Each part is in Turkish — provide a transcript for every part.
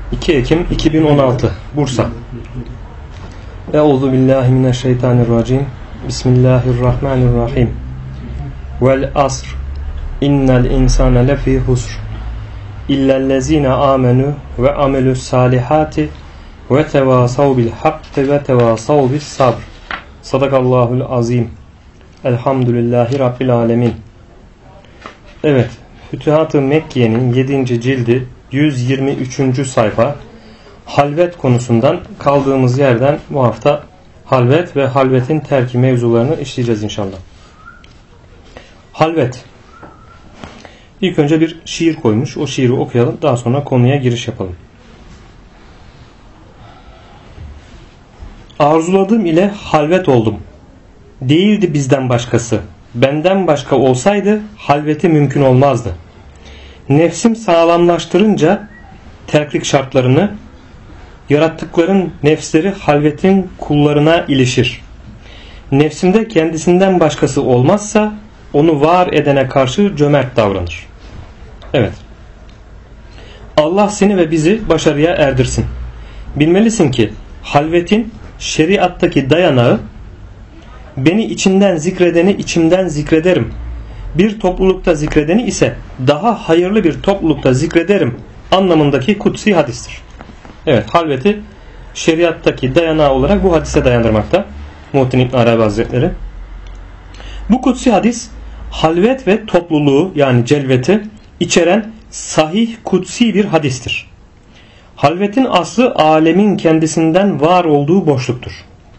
2 Ekim 2016 Bursa. Euzubillahimineşşeytanirracim. Bismillahirrahmanirrahim. Vel asr. İnnel insane lefî husr. İllellezîne âmenû ve amelus salihati ve tevâsav bil hakkı ve tevâsav bis sabr. Sadakallahul azim. Elhamdülillahi Rabbil alemin. Evet, Fütuhat-ı Mekke'nin 7. cildi 123. sayfa halvet konusundan kaldığımız yerden bu hafta halvet ve halvetin terki mevzularını işleyeceğiz inşallah. Halvet. İlk önce bir şiir koymuş. O şiiri okuyalım. Daha sonra konuya giriş yapalım. Arzuladığım ile halvet oldum. Değildi bizden başkası. Benden başka olsaydı halveti mümkün olmazdı. Nefsim sağlamlaştırınca terklik şartlarını, yarattıkların nefsleri halvetin kullarına ilişir. Nefsimde kendisinden başkası olmazsa onu var edene karşı cömert davranır. Evet. Allah seni ve bizi başarıya erdirsin. Bilmelisin ki halvetin şeriattaki dayanağı, beni içinden zikredeni içimden zikrederim. Bir toplulukta zikredeni ise daha hayırlı bir toplulukta zikrederim anlamındaki kutsi hadistir. Evet, halveti şeriattaki dayanağı olarak bu hadise dayandırmakta Muhittin İbn Arabi Hazretleri. Bu kutsi hadis halvet ve topluluğu yani celveti içeren sahih kutsi bir hadistir. Halvetin aslı alemin kendisinden var olduğu boşluktur.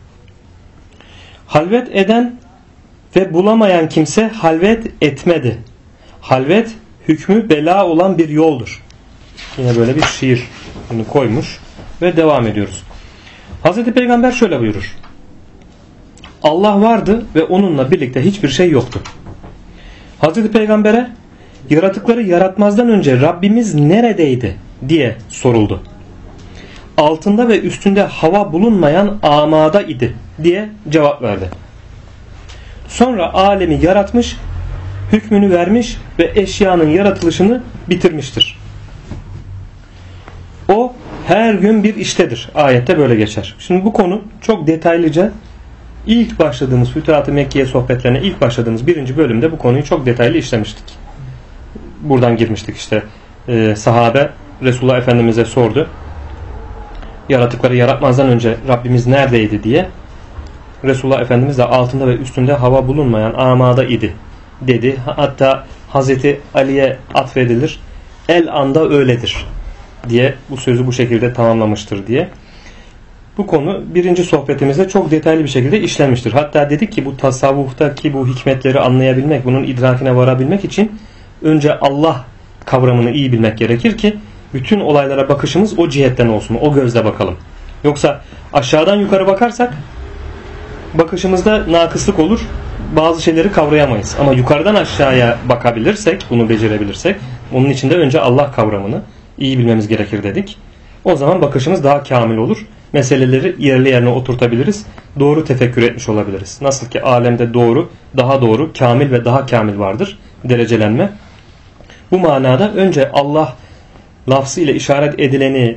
Halvet eden ve bulamayan kimse halvet etmedi. Halvet hükmü bela olan bir yoldur. Yine böyle bir şiir bunu koymuş ve devam ediyoruz. Hazreti Peygamber şöyle buyurur. Allah vardı ve onunla birlikte hiçbir şey yoktu. Hazreti Peygamber'e yaratıkları yaratmazdan önce Rabbimiz neredeydi diye soruldu. Altında ve üstünde hava bulunmayan amada idi diye cevap verdi. Sonra alemi yaratmış, hükmünü vermiş ve eşyanın yaratılışını bitirmiştir. O her gün bir iştedir. Ayette böyle geçer. Şimdi bu konu çok detaylıca ilk başladığımız Fütuhat-ı Mekke'ye sohbetlerine ilk başladığımız 1. bölümde bu konuyu çok detaylı işlemiştik. Buradan girmiştik işte. Sahabe Resulullah Efendimiz'e sordu. Yaratıkları yaratmazdan önce Rabbimiz neredeydi diye. Resulullah Efendimiz de altında ve üstünde hava bulunmayan amada idi dedi. Hatta Hazreti Ali'ye atfedilir. El anda öyledir diye bu sözü bu şekilde tamamlamıştır diye. Bu konu 1. sohbetimizde çok detaylı bir şekilde işlenmiştir. Hatta dedik ki bu tasavvuftaki bu hikmetleri anlayabilmek, bunun idrakine varabilmek için önce Allah kavramını iyi bilmek gerekir ki bütün olaylara bakışımız o cihetten olsun, o gözle bakalım. Yoksa aşağıdan yukarı bakarsak bakışımızda nakıslık olur, bazı şeyleri kavrayamayız. Ama yukarıdan aşağıya bakabilirsek, bunu becerebilirsek, onun için de önce Allah kavramını iyi bilmemiz gerekir dedik. O zaman bakışımız daha kamil olur. Meseleleri yerli yerine oturtabiliriz. Doğru tefekkür etmiş olabiliriz. Nasıl ki alemde doğru, daha doğru, kamil ve daha kamil vardır. Derecelenme. Bu manada önce Allah lafzı ile işaret edileni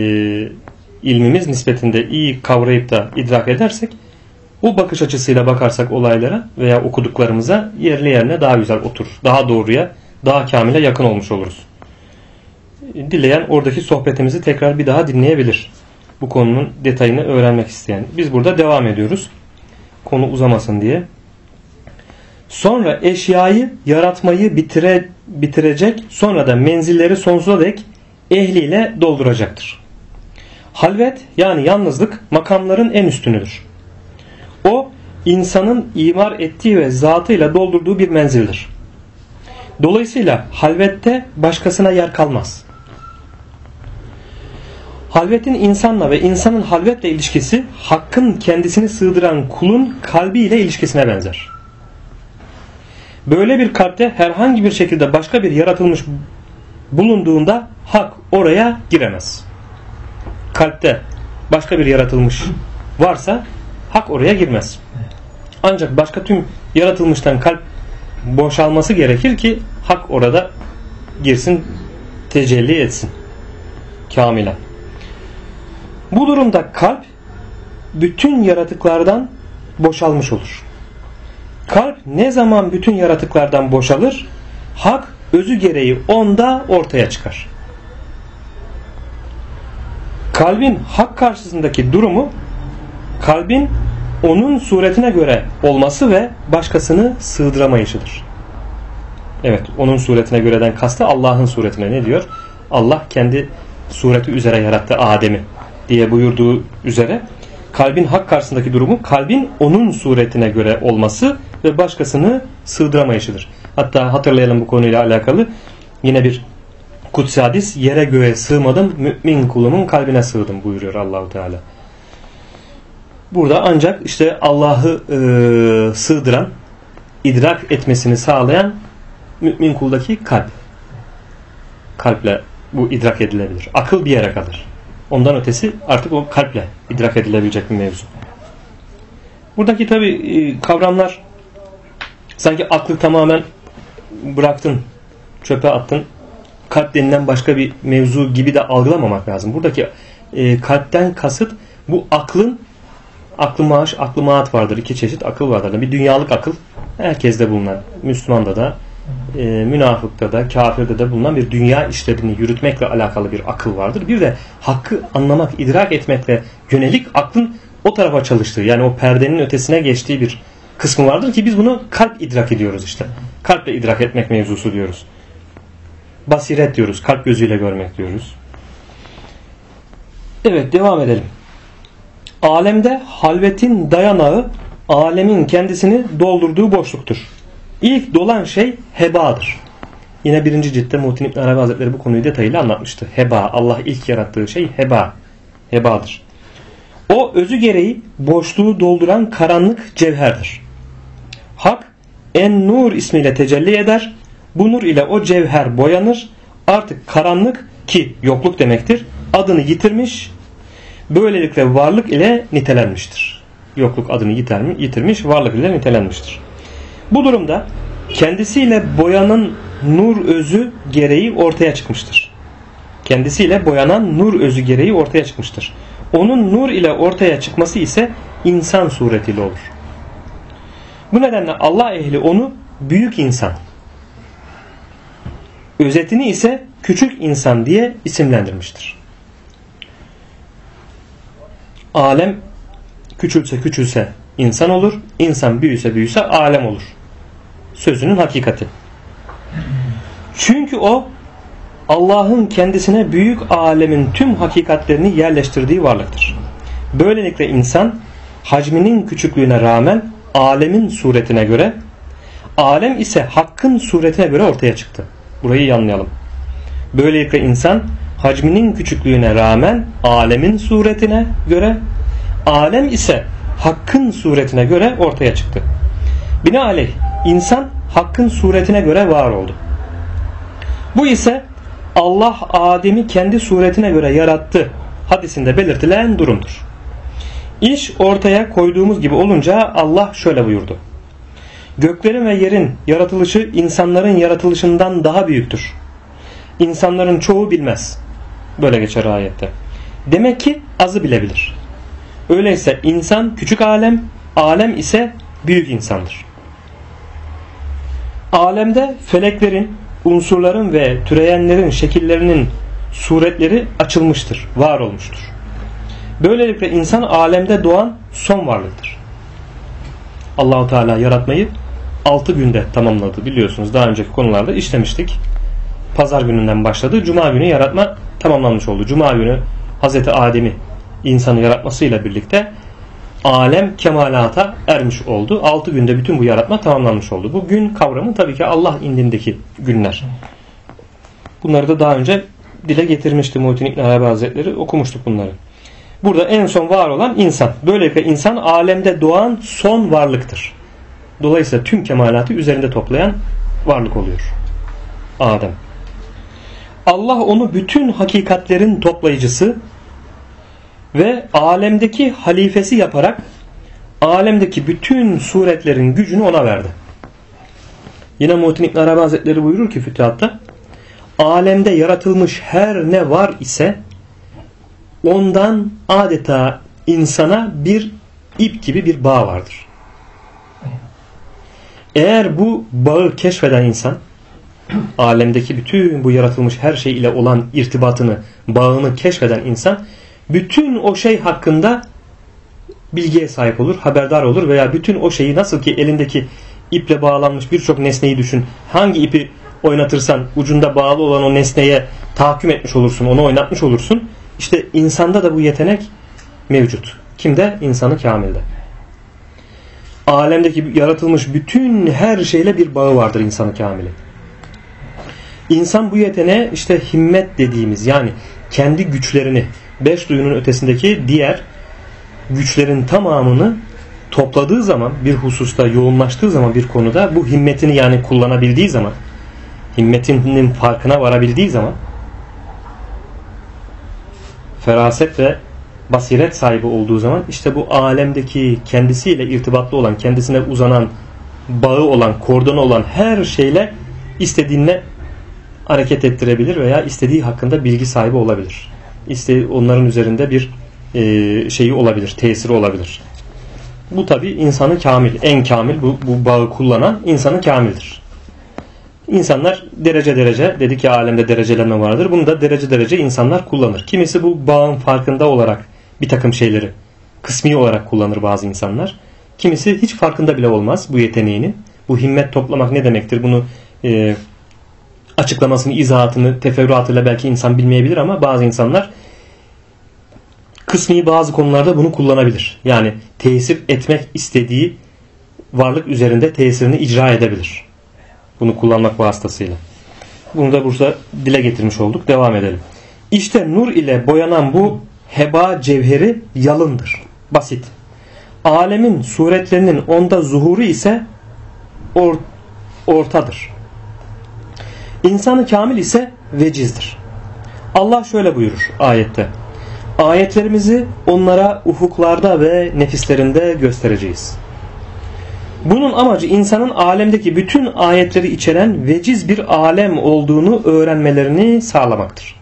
ilmimiz nispetinde iyi kavrayıp da idrak edersek, o bakış açısıyla bakarsak olaylara veya okuduklarımıza yerli yerine daha güzel oturur. Daha doğruya, daha kamile yakın olmuş oluruz. Dileyen oradaki sohbetimizi tekrar bir daha dinleyebilir. Bu konunun detayını öğrenmek isteyen. Biz burada devam ediyoruz. Konu uzamasın diye. Sonra eşyayı yaratmayı bitirecek, sonra da menzilleri sonsuza dek ehliyle dolduracaktır. Halvet yani yalnızlık makamların en üstünüdür. O insanın imar ettiği ve zatıyla doldurduğu bir menzildir. Dolayısıyla halvette başkasına yer kalmaz. Halvetin insanla ve insanın halvetle ilişkisi Hakk'ın kendisini sığdıran kulun kalbiyle ilişkisine benzer. Böyle bir kalpte herhangi bir şekilde başka bir yaratılmış bulunduğunda Hak oraya giremez. Kalpte başka bir yaratılmış varsa Hak oraya girmez. Ancak başka tüm yaratılmıştan kalp boşalması gerekir ki Hak orada girsin, tecelli etsin. Kamilen. Bu durumda kalp bütün yaratıklardan boşalmış olur. Kalp ne zaman bütün yaratıklardan boşalır? Hak özü gereği onda ortaya çıkar. Kalbin hak karşısındaki durumu, kalbin onun suretine göre olması ve başkasını sığdıramayışıdır. Evet, onun suretine göreden kastı Allah'ın suretine. Ne diyor? Allah kendi sureti üzere yarattı Adem'i diye buyurduğu üzere kalbin hak karşısındaki durumu, kalbin onun suretine göre olması ve başkasını sığdıramayışıdır. Hatta hatırlayalım bu konuyla alakalı yine bir kutsi hadis: yere göğe sığmadım, mümin kulumun kalbine sığdım buyuruyor Allahu Teala. Burada ancak işte Allah'ı sığdıran, idrak etmesini sağlayan mümin kuldaki kalp. Kalple bu idrak edilebilir. Akıl bir yere kadar. Ondan ötesi artık o kalple idrak edilebilecek bir mevzu. Buradaki tabi kavramlar sanki aklı tamamen bıraktın, çöpe attın, kalp denilen başka bir mevzu gibi de algılamamak lazım. Buradaki kalpten kasıt bu aklın, aklı maaş, aklı maat vardır. İki çeşit akıl vardır. Bir dünyalık akıl, herkeste bulunan, Müslümanda da, münafıkta da, kafirde de bulunan bir dünya işlerini yürütmekle alakalı bir akıl vardır. Bir de hakkı anlamak, idrak etmekle yönelik aklın o tarafa çalıştığı, yani o perdenin ötesine geçtiği bir kısmı vardır ki biz bunu kalp idrak ediyoruz işte. Kalple idrak etmek mevzusu diyoruz. Basiret diyoruz, kalp gözüyle görmek diyoruz. Evet, devam edelim. Alemde halvetin dayanağı alemin kendisini doldurduğu boşluktur. İlk dolan şey hebadır. Yine 1. ciltte Muhittin İbn Arabi Hazretleri bu konuyu detayıyla anlatmıştı. Heba, Allah ilk yarattığı şey heba. Hebadır. O özü gereği boşluğu dolduran karanlık cevherdir. Hak En-Nur ismiyle tecelli eder. Bu nur ile o cevher boyanır. Artık karanlık, ki yokluk demektir, adını yitirmiş. Böylelikle varlık ile nitelenmiştir. Yokluk adını yitirmiş, varlık ile nitelenmiştir. Bu durumda kendisiyle boyanan nur özü gereği ortaya çıkmıştır. Kendisiyle boyanan nur özü gereği ortaya çıkmıştır. Onun nur ile ortaya çıkması ise insan suretiyle olur. Bu nedenle Allah ehli onu büyük insan, özetini ise küçük insan diye isimlendirmiştir. Alem küçülse küçülse insan olur, insan büyüse alem olur. Sözünün hakikati. Çünkü o Allah'ın kendisine büyük alemin tüm hakikatlerini yerleştirdiği varlıktır. Böylelikle insan hacminin küçüklüğüne rağmen alemin suretine göre, alem ise hakkın suretine göre ortaya çıktı. Burayı iyi anlayalım. Böylelikle insan hacminin küçüklüğüne rağmen alemin suretine göre, alem ise hakkın suretine göre ortaya çıktı. Binaenaleyh insan hakkın suretine göre var oldu. Bu ise Allah Adem'i kendi suretine göre yarattı hadisinde belirtilen durumdur. İş ortaya koyduğumuz gibi olunca Allah şöyle buyurdu: göklerin ve yerin yaratılışı insanların yaratılışından daha büyüktür. İnsanların çoğu bilmez. Böyle geçer ayette. Demek ki azı bilebilir. Öyleyse insan küçük alem, alem ise büyük insandır. Alemde feleklerin, unsurların ve türeyenlerin şekillerinin suretleri açılmıştır, var olmuştur. Böylelikle insan alemde doğan son varlıktır. Allah-u Teala yaratmayı 6 günde tamamladı, biliyorsunuz, daha önceki konularda işlemiştik. Pazar gününden başladı, Cuma günü yaratma tamamlanmış oldu. Cuma günü Hazreti Adem'i insanı yaratmasıyla birlikte alem kemalata ermiş oldu. 6 günde bütün bu yaratma tamamlanmış oldu. Bu gün kavramı tabii ki Allah indindeki günler. Bunları da daha önce dile getirmişti Muhittin İbn Arabi Hazretleri, okumuştuk bunları. Burada en son var olan insan. Böylelikle insan alemde doğan son varlıktır. Dolayısıyla tüm kemalatı üzerinde toplayan varlık oluyor Adem. Allah onu bütün hakikatlerin toplayıcısı ve alemdeki halifesi yaparak alemdeki bütün suretlerin gücünü ona verdi. Yine Muhittin İbn Arabi Hazretleri buyurur ki Fütuhat'ta, alemde yaratılmış her ne var ise ondan adeta insana bir ip gibi bir bağ vardır. Eğer bu bağı keşfeden insan, alemdeki bütün bu yaratılmış her şey ile olan irtibatını, bağını keşfeden insan, bütün o şey hakkında bilgiye sahip olur, haberdar olur veya bütün o şeyi, nasıl ki elindeki iple bağlanmış birçok nesneyi düşün. Hangi ipi oynatırsan ucunda bağlı olan o nesneye tahakküm etmiş olursun, onu oynatmış olursun. İşte insanda da bu yetenek mevcut. Kimde? İnsanı kamilde. Alemdeki yaratılmış bütün her şeyle bir bağı vardır insanı kamili. İnsan bu yeteneğe işte himmet dediğimiz, yani kendi güçlerini, beş duyunun ötesindeki diğer güçlerin tamamını topladığı zaman, bir hususta yoğunlaştığı zaman, bir konuda bu himmetini yani kullanabildiği zaman, himmetinin farkına varabildiği zaman, feraset ve basiret sahibi olduğu zaman, işte bu alemdeki kendisiyle irtibatlı olan, kendisine uzanan bağı olan, kordonu olan her şeyle istediğine hareket ettirebilir veya istediği hakkında bilgi sahibi olabilir. Onların üzerinde bir şeyi olabilir, tesiri olabilir. Bu tabi insanı kamil, en kamil bu bağı kullanan insanı kamildir. İnsanlar derece derece, dedi ki alemde derecelenme vardır. Bunu da derece derece insanlar kullanır. Kimisi bu bağın farkında olarak bir takım şeyleri kısmi olarak kullanır bazı insanlar. Kimisi hiç farkında bile olmaz bu yeteneğini. Bu himmet toplamak ne demektir? Bunu açıklamasını, izahatını, teferruatıyla belki insan bilmeyebilir ama bazı insanlar kısmi bazı konularda bunu kullanabilir. Yani tesir etmek istediği varlık üzerinde tesirini icra edebilir. Bunu kullanmak vasıtasıyla. Bunu da burada dile getirmiş olduk. Devam edelim. İşte nur ile boyanan bu heba cevheri yalındır. Basit. Alemin suretlerinin onda zuhuru ise ortadır. İnsanı kamil ise vecizdir. Allah şöyle buyurur ayette. Ayetlerimizi onlara ufuklarda ve nefislerinde göstereceğiz. Bunun amacı insanın alemdeki bütün ayetleri içeren veciz bir alem olduğunu öğrenmelerini sağlamaktır.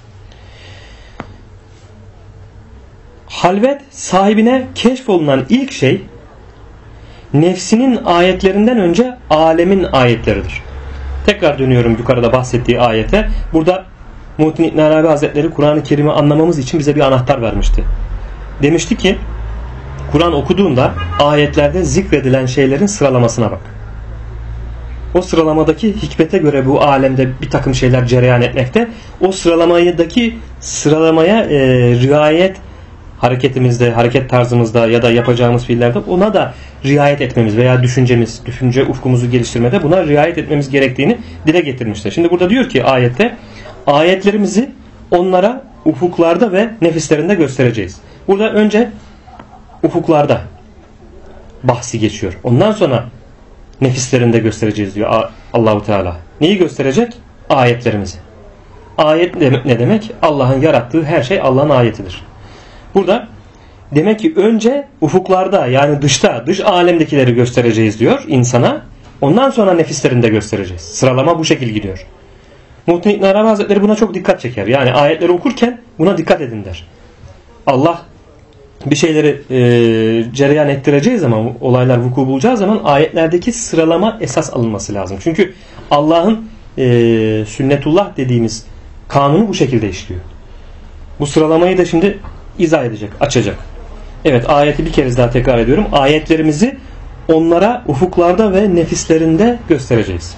Halvet sahibine keşfolunan ilk şey nefsinin ayetlerinden önce alemin ayetleridir. Tekrar dönüyorum yukarıda bahsettiği ayete. Burada Muhittin İbn Arabi Hazretleri Kur'an-ı Kerim'i anlamamız için bize bir anahtar vermişti. Demişti ki Kur'an okuduğunda ayetlerde zikredilen şeylerin sıralamasına bak. O sıralamadaki hikmete göre bu alemde bir takım şeyler cereyan etmekte. O sıralamaya riayet hareketimizde, hareket tarzımızda ya da yapacağımız fiillerde ona da riayet etmemiz veya düşünce ufkumuzu geliştirmede buna riayet etmemiz gerektiğini dile getirmişler. Şimdi burada diyor ki ayette ayetlerimizi onlara ufuklarda ve nefislerinde göstereceğiz. Burada önce ufuklarda bahsi geçiyor. Ondan sonra nefislerinde göstereceğiz diyor Allahu Teala. Neyi gösterecek? Ayetlerimizi. Ayet ne demek? Allah'ın yarattığı her şey Allah'ın ayetidir. Burada demek ki önce ufuklarda yani dış alemdekileri göstereceğiz diyor insana. Ondan sonra nefislerinde göstereceğiz. Sıralama bu şekil gidiyor. Muhittin İbn Arabi Hazretleri buna çok dikkat çeker. Yani ayetleri okurken buna dikkat edin der. Allah bir şeyleri cereyan ettireceği zaman, olaylar vuku bulacağı zaman ayetlerdeki sıralama esas alınması lazım. Çünkü Allah'ın sünnetullah dediğimiz kanunu bu şekilde işliyor. Bu sıralamayı da şimdi izah edecek, açacak. Evet, ayeti bir kez daha tekrar ediyorum. Ayetlerimizi onlara ufuklarda ve nefislerinde göstereceğiz.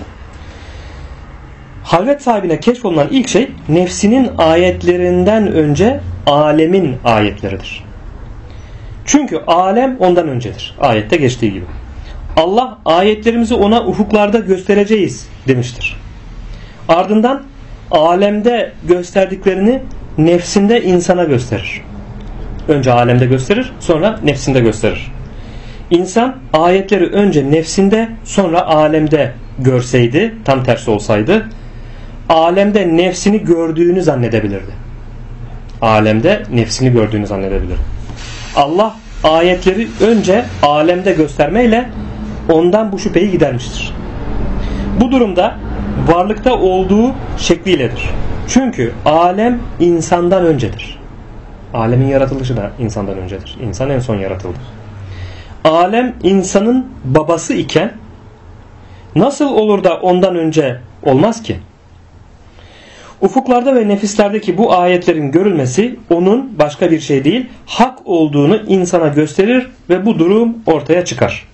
Halvet sahibine keşfolunan ilk şey nefsinin ayetlerinden önce alemin ayetleridir. Çünkü alem ondan öncedir. Ayette geçtiği gibi. Allah ayetlerimizi ona ufuklarda göstereceğiz demiştir. Ardından alemde gösterdiklerini nefsinde insana gösterir. Önce alemde gösterir, sonra nefsinde gösterir. İnsan ayetleri önce nefsinde, sonra alemde görseydi, tam tersi olsaydı, alemde nefsini gördüğünü zannedebilirdi. Alemde nefsini gördüğünü zannedebilirdi. Allah ayetleri önce alemde göstermeyle ondan bu şüpheyi gidermiştir. Bu durumda varlıkta olduğu şekliyledir. Çünkü alem insandan öncedir. Alemin yaratılışı da insandan öncedir. İnsan en son yaratıldı. Alem insanın babası iken nasıl olur da ondan önce olmaz ki? Ufuklarda ve nefislerdeki bu ayetlerin görülmesi onun başka bir şey değil, hak olduğunu insana gösterir ve bu durum ortaya çıkar.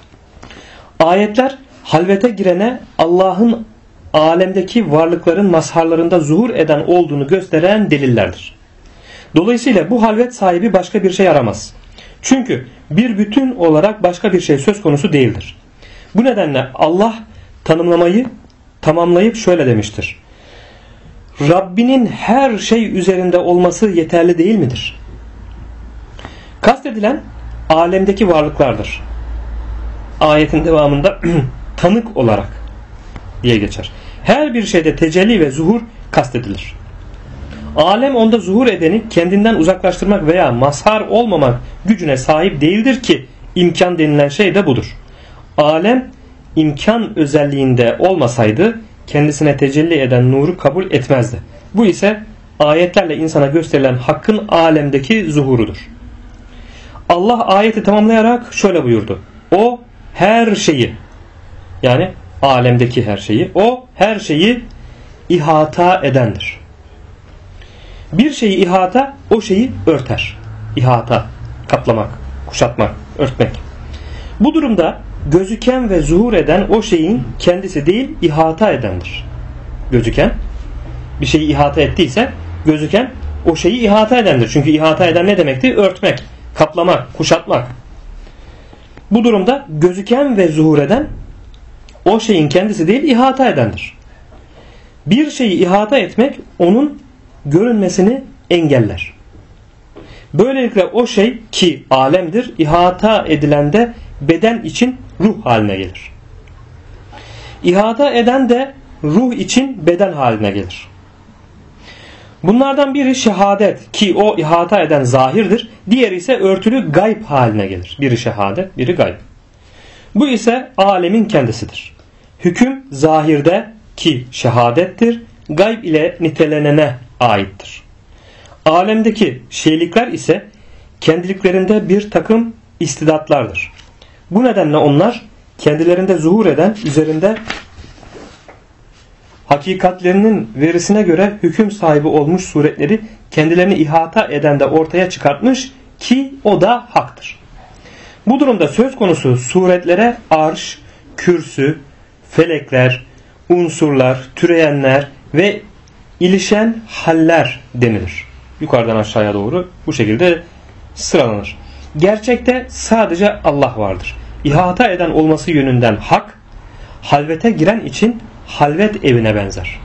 Ayetler halvete girene Allah'ın alemdeki varlıkların mazharlarında zuhur eden olduğunu gösteren delillerdir. Dolayısıyla bu halvet sahibi başka bir şey aramaz. Çünkü bir bütün olarak başka bir şey söz konusu değildir. Bu nedenle Allah tanımlamayı tamamlayıp şöyle demiştir. Rabbinin her şey üzerinde olması yeterli değil midir? Kastedilen alemdeki varlıklardır. Ayetin devamında tanık olarak diye geçer. Her bir şeyde tecelli ve zuhur kastedilir. Alem onda zuhur edeni kendinden uzaklaştırmak veya mazhar olmamak gücüne sahip değildir ki imkan denilen şey de budur. Alem imkan özelliğinde olmasaydı kendisine tecelli eden nuru kabul etmezdi. Bu ise ayetlerle insana gösterilen hakkın alemdeki zuhurudur. Allah ayeti tamamlayarak şöyle buyurdu. O her şeyi, yani alemdeki her şeyi, o her şeyi ihata edendir. Bir şeyi ihata, o şeyi örter. İhata, kaplamak, kuşatmak, örtmek. Bu durumda gözüken ve zuhur eden o şeyin kendisi değil, ihata edendir. Gözüken bir şeyi ihata ettiyse, gözüken o şeyi ihata edendir. Çünkü ihata eden ne demekti? Örtmek, kaplamak, kuşatmak. Bu durumda gözüken ve zuhur eden o şeyin kendisi değil, ihata edendir. Bir şeyi ihata etmek onun görünmesini engeller. Böylelikle o şey ki alemdir, ihata edilende beden için ruh haline gelir. İhata eden de ruh için beden haline gelir. Bunlardan biri şehadet ki o ihata eden zahirdir. Diğeri ise örtülü gayb haline gelir. Biri şehadet, biri gayb. Bu ise alemin kendisidir. Hüküm zahirde ki şehadettir. Gayb ile nitelenene aittir. Alemdeki şeylikler ise kendiliklerinde bir takım istidatlardır. Bu nedenle onlar kendilerinde zuhur eden, üzerinde hakikatlerinin verisine göre hüküm sahibi olmuş suretleri kendilerini ihata eden de ortaya çıkartmış ki o da haktır. Bu durumda söz konusu suretlere arş, kürsü, felekler, unsurlar, türeyenler ve ilişen haller denilir. Yukarıdan aşağıya doğru bu şekilde sıralanır. Gerçekte sadece Allah vardır. İhata eden olması yönünden hak, halvete giren için halvet evine benzer.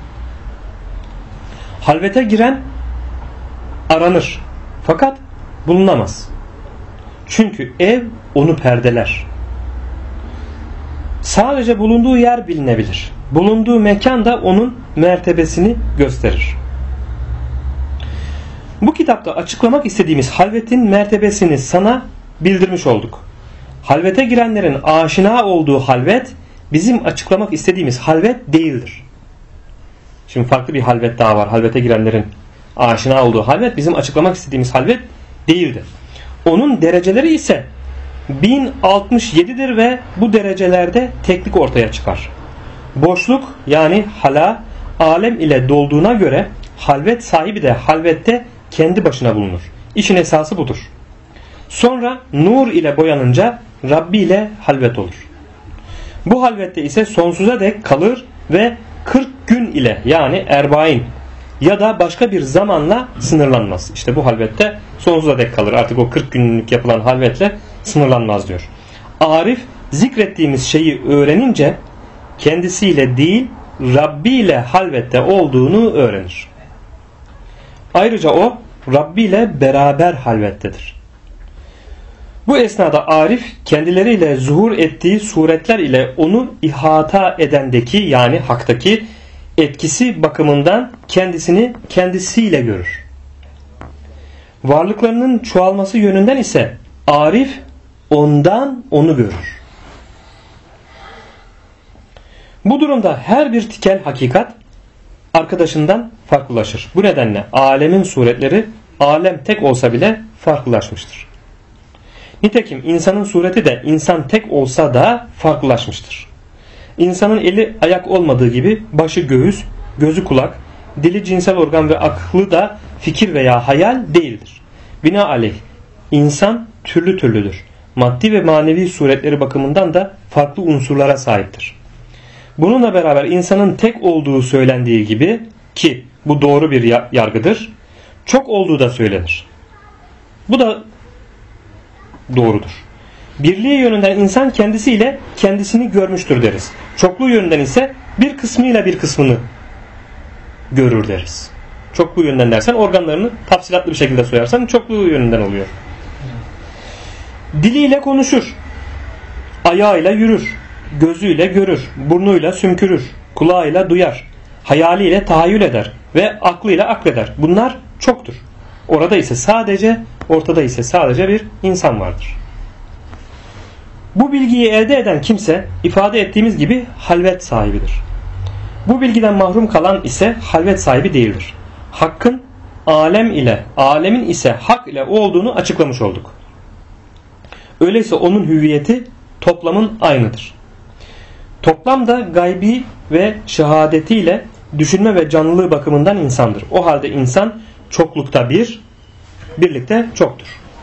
Halvete giren aranır fakat bulunamaz. Çünkü ev onu perdeler. Sadece bulunduğu yer bilinebilir. Bulunduğu mekan da onun mertebesini gösterir. Bu kitapta açıklamak istediğimiz halvetin mertebesini sana bildirmiş olduk. Halvete girenlerin aşina olduğu halvet bizim açıklamak istediğimiz halvet değildir. Şimdi farklı bir halvet daha var. Halvete girenlerin aşina olduğu halvet bizim açıklamak istediğimiz halvet değildir. Onun dereceleri ise 1067'dir ve bu derecelerde teklik ortaya çıkar. Boşluk yani hala alem ile dolduğuna göre halvet sahibi de halvette kendi başına bulunur. İşin esası budur. Sonra nur ile boyanınca Rabbi ile halvet olur. Bu halvette ise sonsuza dek kalır ve 40 gün ile yani erbain ya da başka bir zamanla sınırlanmaz. İşte bu halvette sonsuza dek kalır. Artık o 40 günlük yapılan halvetle sınırlanmaz diyor. Arif zikrettiğimiz şeyi öğrenince kendisiyle değil Rabbi ile halvette olduğunu öğrenir. Ayrıca o Rabbi ile beraber halvettedir. Bu esnada Arif kendileriyle zuhur ettiği suretler ile onu ihata edendeki yani haktaki etkisi bakımından kendisini kendisiyle görür. Varlıklarının çoğalması yönünden ise Arif ondan onu görür. Bu durumda her bir tikel hakikat arkadaşından farklılaşır. Bu nedenle alemin suretleri alem tek olsa bile farklılaşmıştır. Nitekim insanın sureti de insan tek olsa da farklılaşmıştır. İnsanın eli ayak olmadığı gibi başı göğüs, gözü kulak, dili cinsel organ ve aklı da fikir veya hayal değildir. Binaenaleyh insan türlü türlüdür. Maddi ve manevi suretleri bakımından da farklı unsurlara sahiptir. Bununla beraber insanın tek olduğu söylendiği gibi, ki bu doğru bir yargıdır, çok olduğu da söylenir. Bu da doğrudur. Birliği yönünden insan kendisiyle kendisini görmüştür deriz. Çokluğu yönünden ise bir kısmıyla bir kısmını görür deriz. Çokluğu yönünden dersen organlarını tafsilatlı bir şekilde soyarsan çokluğu yönünden oluyor. Diliyle konuşur, ayağıyla yürür, gözüyle görür, burnuyla sümkürür, kulağıyla duyar, hayaliyle tahayyül eder ve aklıyla akleder. Bunlar çoktur. Ortada ise sadece bir insan vardır. Bu bilgiyi elde eden kimse ifade ettiğimiz gibi halvet sahibidir. Bu bilgiden mahrum kalan ise halvet sahibi değildir. Hakkın alem ile, alemin ise hak ile olduğunu açıklamış olduk. Öyleyse onun hüviyeti toplamın aynıdır. Toplam da gaybi ve şehadetiyle düşünme ve canlılığı bakımından insandır. O halde insan çoklukta bir, birlikte çoktur.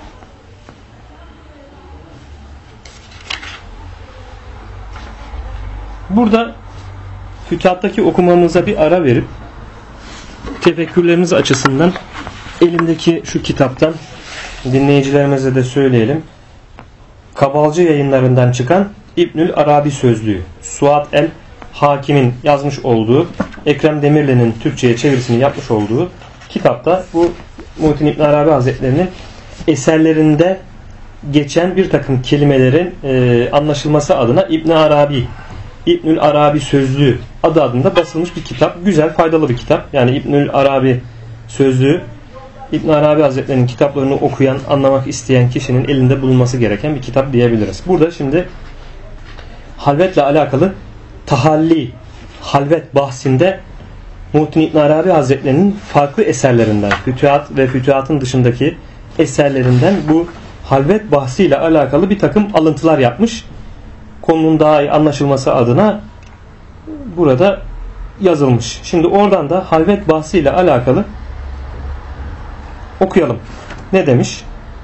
Burada fütuhattaki okumamıza bir ara verip tefekkürlerimiz açısından elimdeki şu kitaptan dinleyicilerimize de söyleyelim. Kabalcı yayınlarından çıkan İbnül Arabi Sözlüğü, Suat el Hakim'in yazmış olduğu, Ekrem Demirli'nin Türkçe'ye çevirisini yapmış olduğu kitapta bu Muhittin İbn Arabi Hazretleri'nin eserlerinde geçen bir takım kelimelerin anlaşılması adına İbnül Arabi Sözlüğü adı adında basılmış bir kitap. Güzel, faydalı bir kitap. Yani İbnül Arabi Sözlüğü, İbn Arabi Hazretleri'nin kitaplarını okuyan, anlamak isteyen kişinin elinde bulunması gereken bir kitap diyebiliriz. Burada şimdi halvetle alakalı tahalli, halvet bahsinde Muhittin İbn Arabi Hazretleri'nin farklı eserlerinden, fütuhat ve fütuhatın dışındaki eserlerinden bu halvet bahsiyle alakalı bir takım alıntılar yapmış. Konunun daha iyi anlaşılması adına burada yazılmış. Şimdi oradan da halvet bahsiyle alakalı okuyalım. Ne demiş?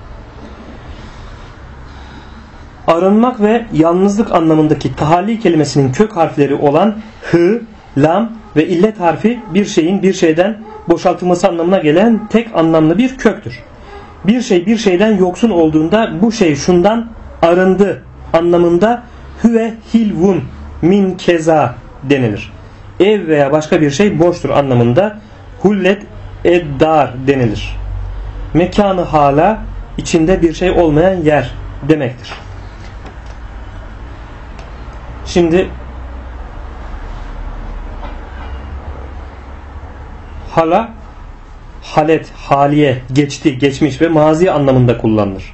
Arınmak ve yalnızlık anlamındaki tahalli kelimesinin kök harfleri olan hı, lam ve illet harfi bir şeyin bir şeyden boşaltılması anlamına gelen tek anlamlı bir köktür. Bir şey bir şeyden yoksun olduğunda bu şey şundan arındı anlamında hüve hilvun min keza denilir. Ev veya başka bir şey boştur anlamında hullet eddar denilir. Mekanı hala içinde bir şey olmayan yer demektir. Şimdi hala, halet, haliye, geçti, geçmiş ve mazi anlamında kullanılır.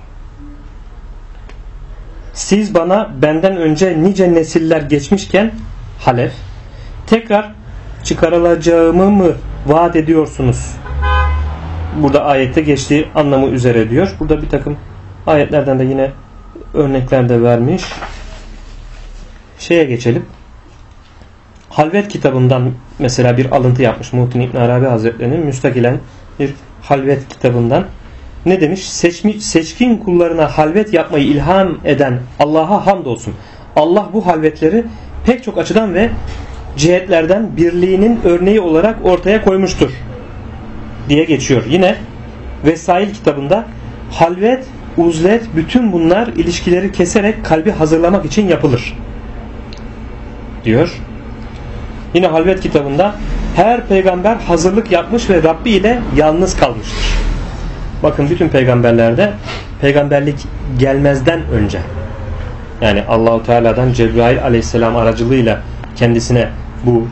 Siz bana benden önce nice nesiller geçmişken halef, tekrar çıkarılacağımı mı vaat ediyorsunuz? Burada ayette geçtiği anlamı üzere diyor. Burada bir takım ayetlerden de yine örnekler de vermiş. Şeye geçelim. Halvet kitabından mesela bir alıntı yapmış Muhittin İbn Arabi Hazretleri'nin müstakilen bir halvet kitabından. Ne demiş? Seçkin kullarına halvet yapmayı ilham eden Allah'a hamdolsun. Allah bu halvetleri pek çok açıdan ve cihetlerden birliğinin örneği olarak ortaya koymuştur diye geçiyor. Yine Vesail kitabında halvet, uzlet, bütün bunlar ilişkileri keserek kalbi hazırlamak için yapılır diyor. Yine halvet kitabında her peygamber hazırlık yapmış ve Rabbi ile yalnız kalmıştır. Bakın bütün peygamberlerde peygamberlik gelmezden önce, yani Allahu Teala'dan Cebrail Aleyhisselam aracılığıyla kendisine bu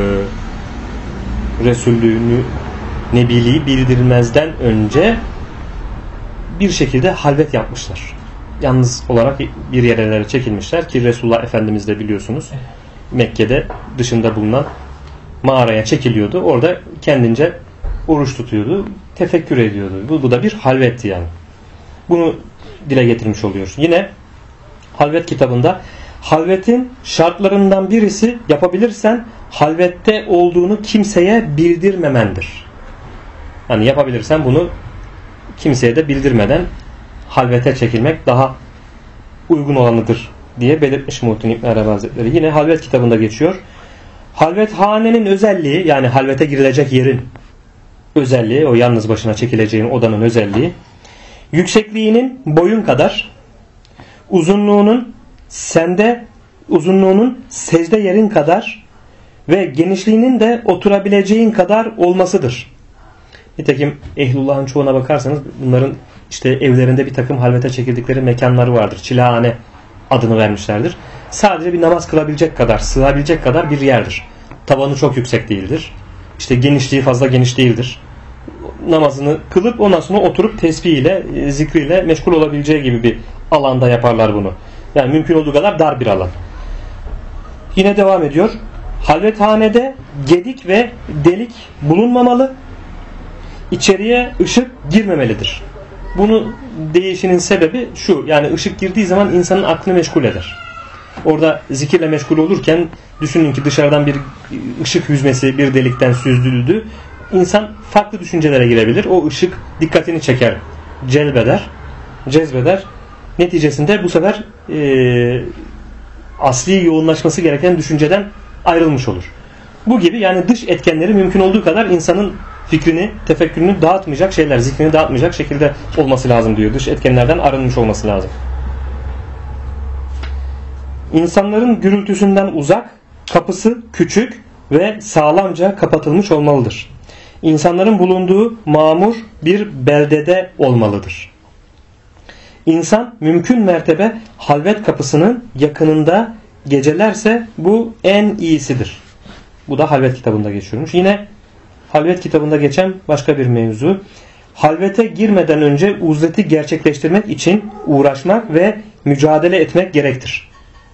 Resullüğünü, Nebiliği bildirilmezden önce bir şekilde halvet yapmışlar. Yalnız olarak bir yerlere çekilmişler ki Resulullah Efendimiz de biliyorsunuz Mekke'de dışında bulunan mağaraya çekiliyordu. Orada kendince oruç tutuyordu, tefekkür ediyordu. Bu da bir halvetti yani. Bunu dile getirmiş oluyor. Yine halvet kitabında halvetin şartlarından birisi, yapabilirsen halvette olduğunu kimseye bildirmemendir. Yani yapabilirsen bunu kimseye de bildirmeden halvete çekilmek daha uygun olanıdır diye belirtmiş Muhittin İbn Arabi Hazretleri. Yine halvet kitabında geçiyor. Halvethanenin özelliği, yani halvete girilecek yerin özelliği, o yalnız başına çekileceğin odanın özelliği, yüksekliğinin boyun kadar, uzunluğunun secde yerin kadar ve genişliğinin de oturabileceğin kadar olmasıdır. Nitekim ehlullah'ın çoğuna bakarsanız bunların işte evlerinde bir takım halvete çekildikleri mekanları vardır. Çilehane adını vermişlerdir. Sadece bir namaz kılabilecek kadar, sığabilecek kadar bir yerdir. Tavanı çok yüksek değildir. İşte genişliği fazla geniş değildir. Namazını kılıp ondan sonra oturup tesbihiyle, zikriyle meşgul olabileceği gibi bir alanda yaparlar bunu. Yani mümkün olduğu kadar dar bir alan. Yine devam ediyor. Halvethanede gedik ve delik bulunmamalı. İçeriye ışık girmemelidir. Bunu değişinin sebebi şu. Yani ışık girdiği zaman insanın aklını meşgul eder. Orada zikirle meşgul olurken düşünün ki dışarıdan bir ışık hüzmesi bir delikten süzüldü. İnsan farklı düşüncelere girebilir. O ışık dikkatini çeker, cezbeder. Neticesinde bu sefer asli yoğunlaşması gereken düşünceden ayrılmış olur. Bu gibi yani dış etkenleri mümkün olduğu kadar insanın fikrini, tefekkürünü dağıtmayacak şeyler, zikrini dağıtmayacak şekilde olması lazım diyor. Dış etkenlerden arınmış olması lazım. İnsanların gürültüsünden uzak, kapısı küçük ve sağlamca kapatılmış olmalıdır. İnsanların bulunduğu mamur bir beldede olmalıdır. İnsan mümkün mertebe halvet kapısının yakınında gecelerse bu en iyisidir. Bu da halvet kitabında geçiyormuş. Yine halvet kitabında geçen başka bir mevzu. Halvete girmeden önce uzleti gerçekleştirmek için uğraşmak ve mücadele etmek gerektir.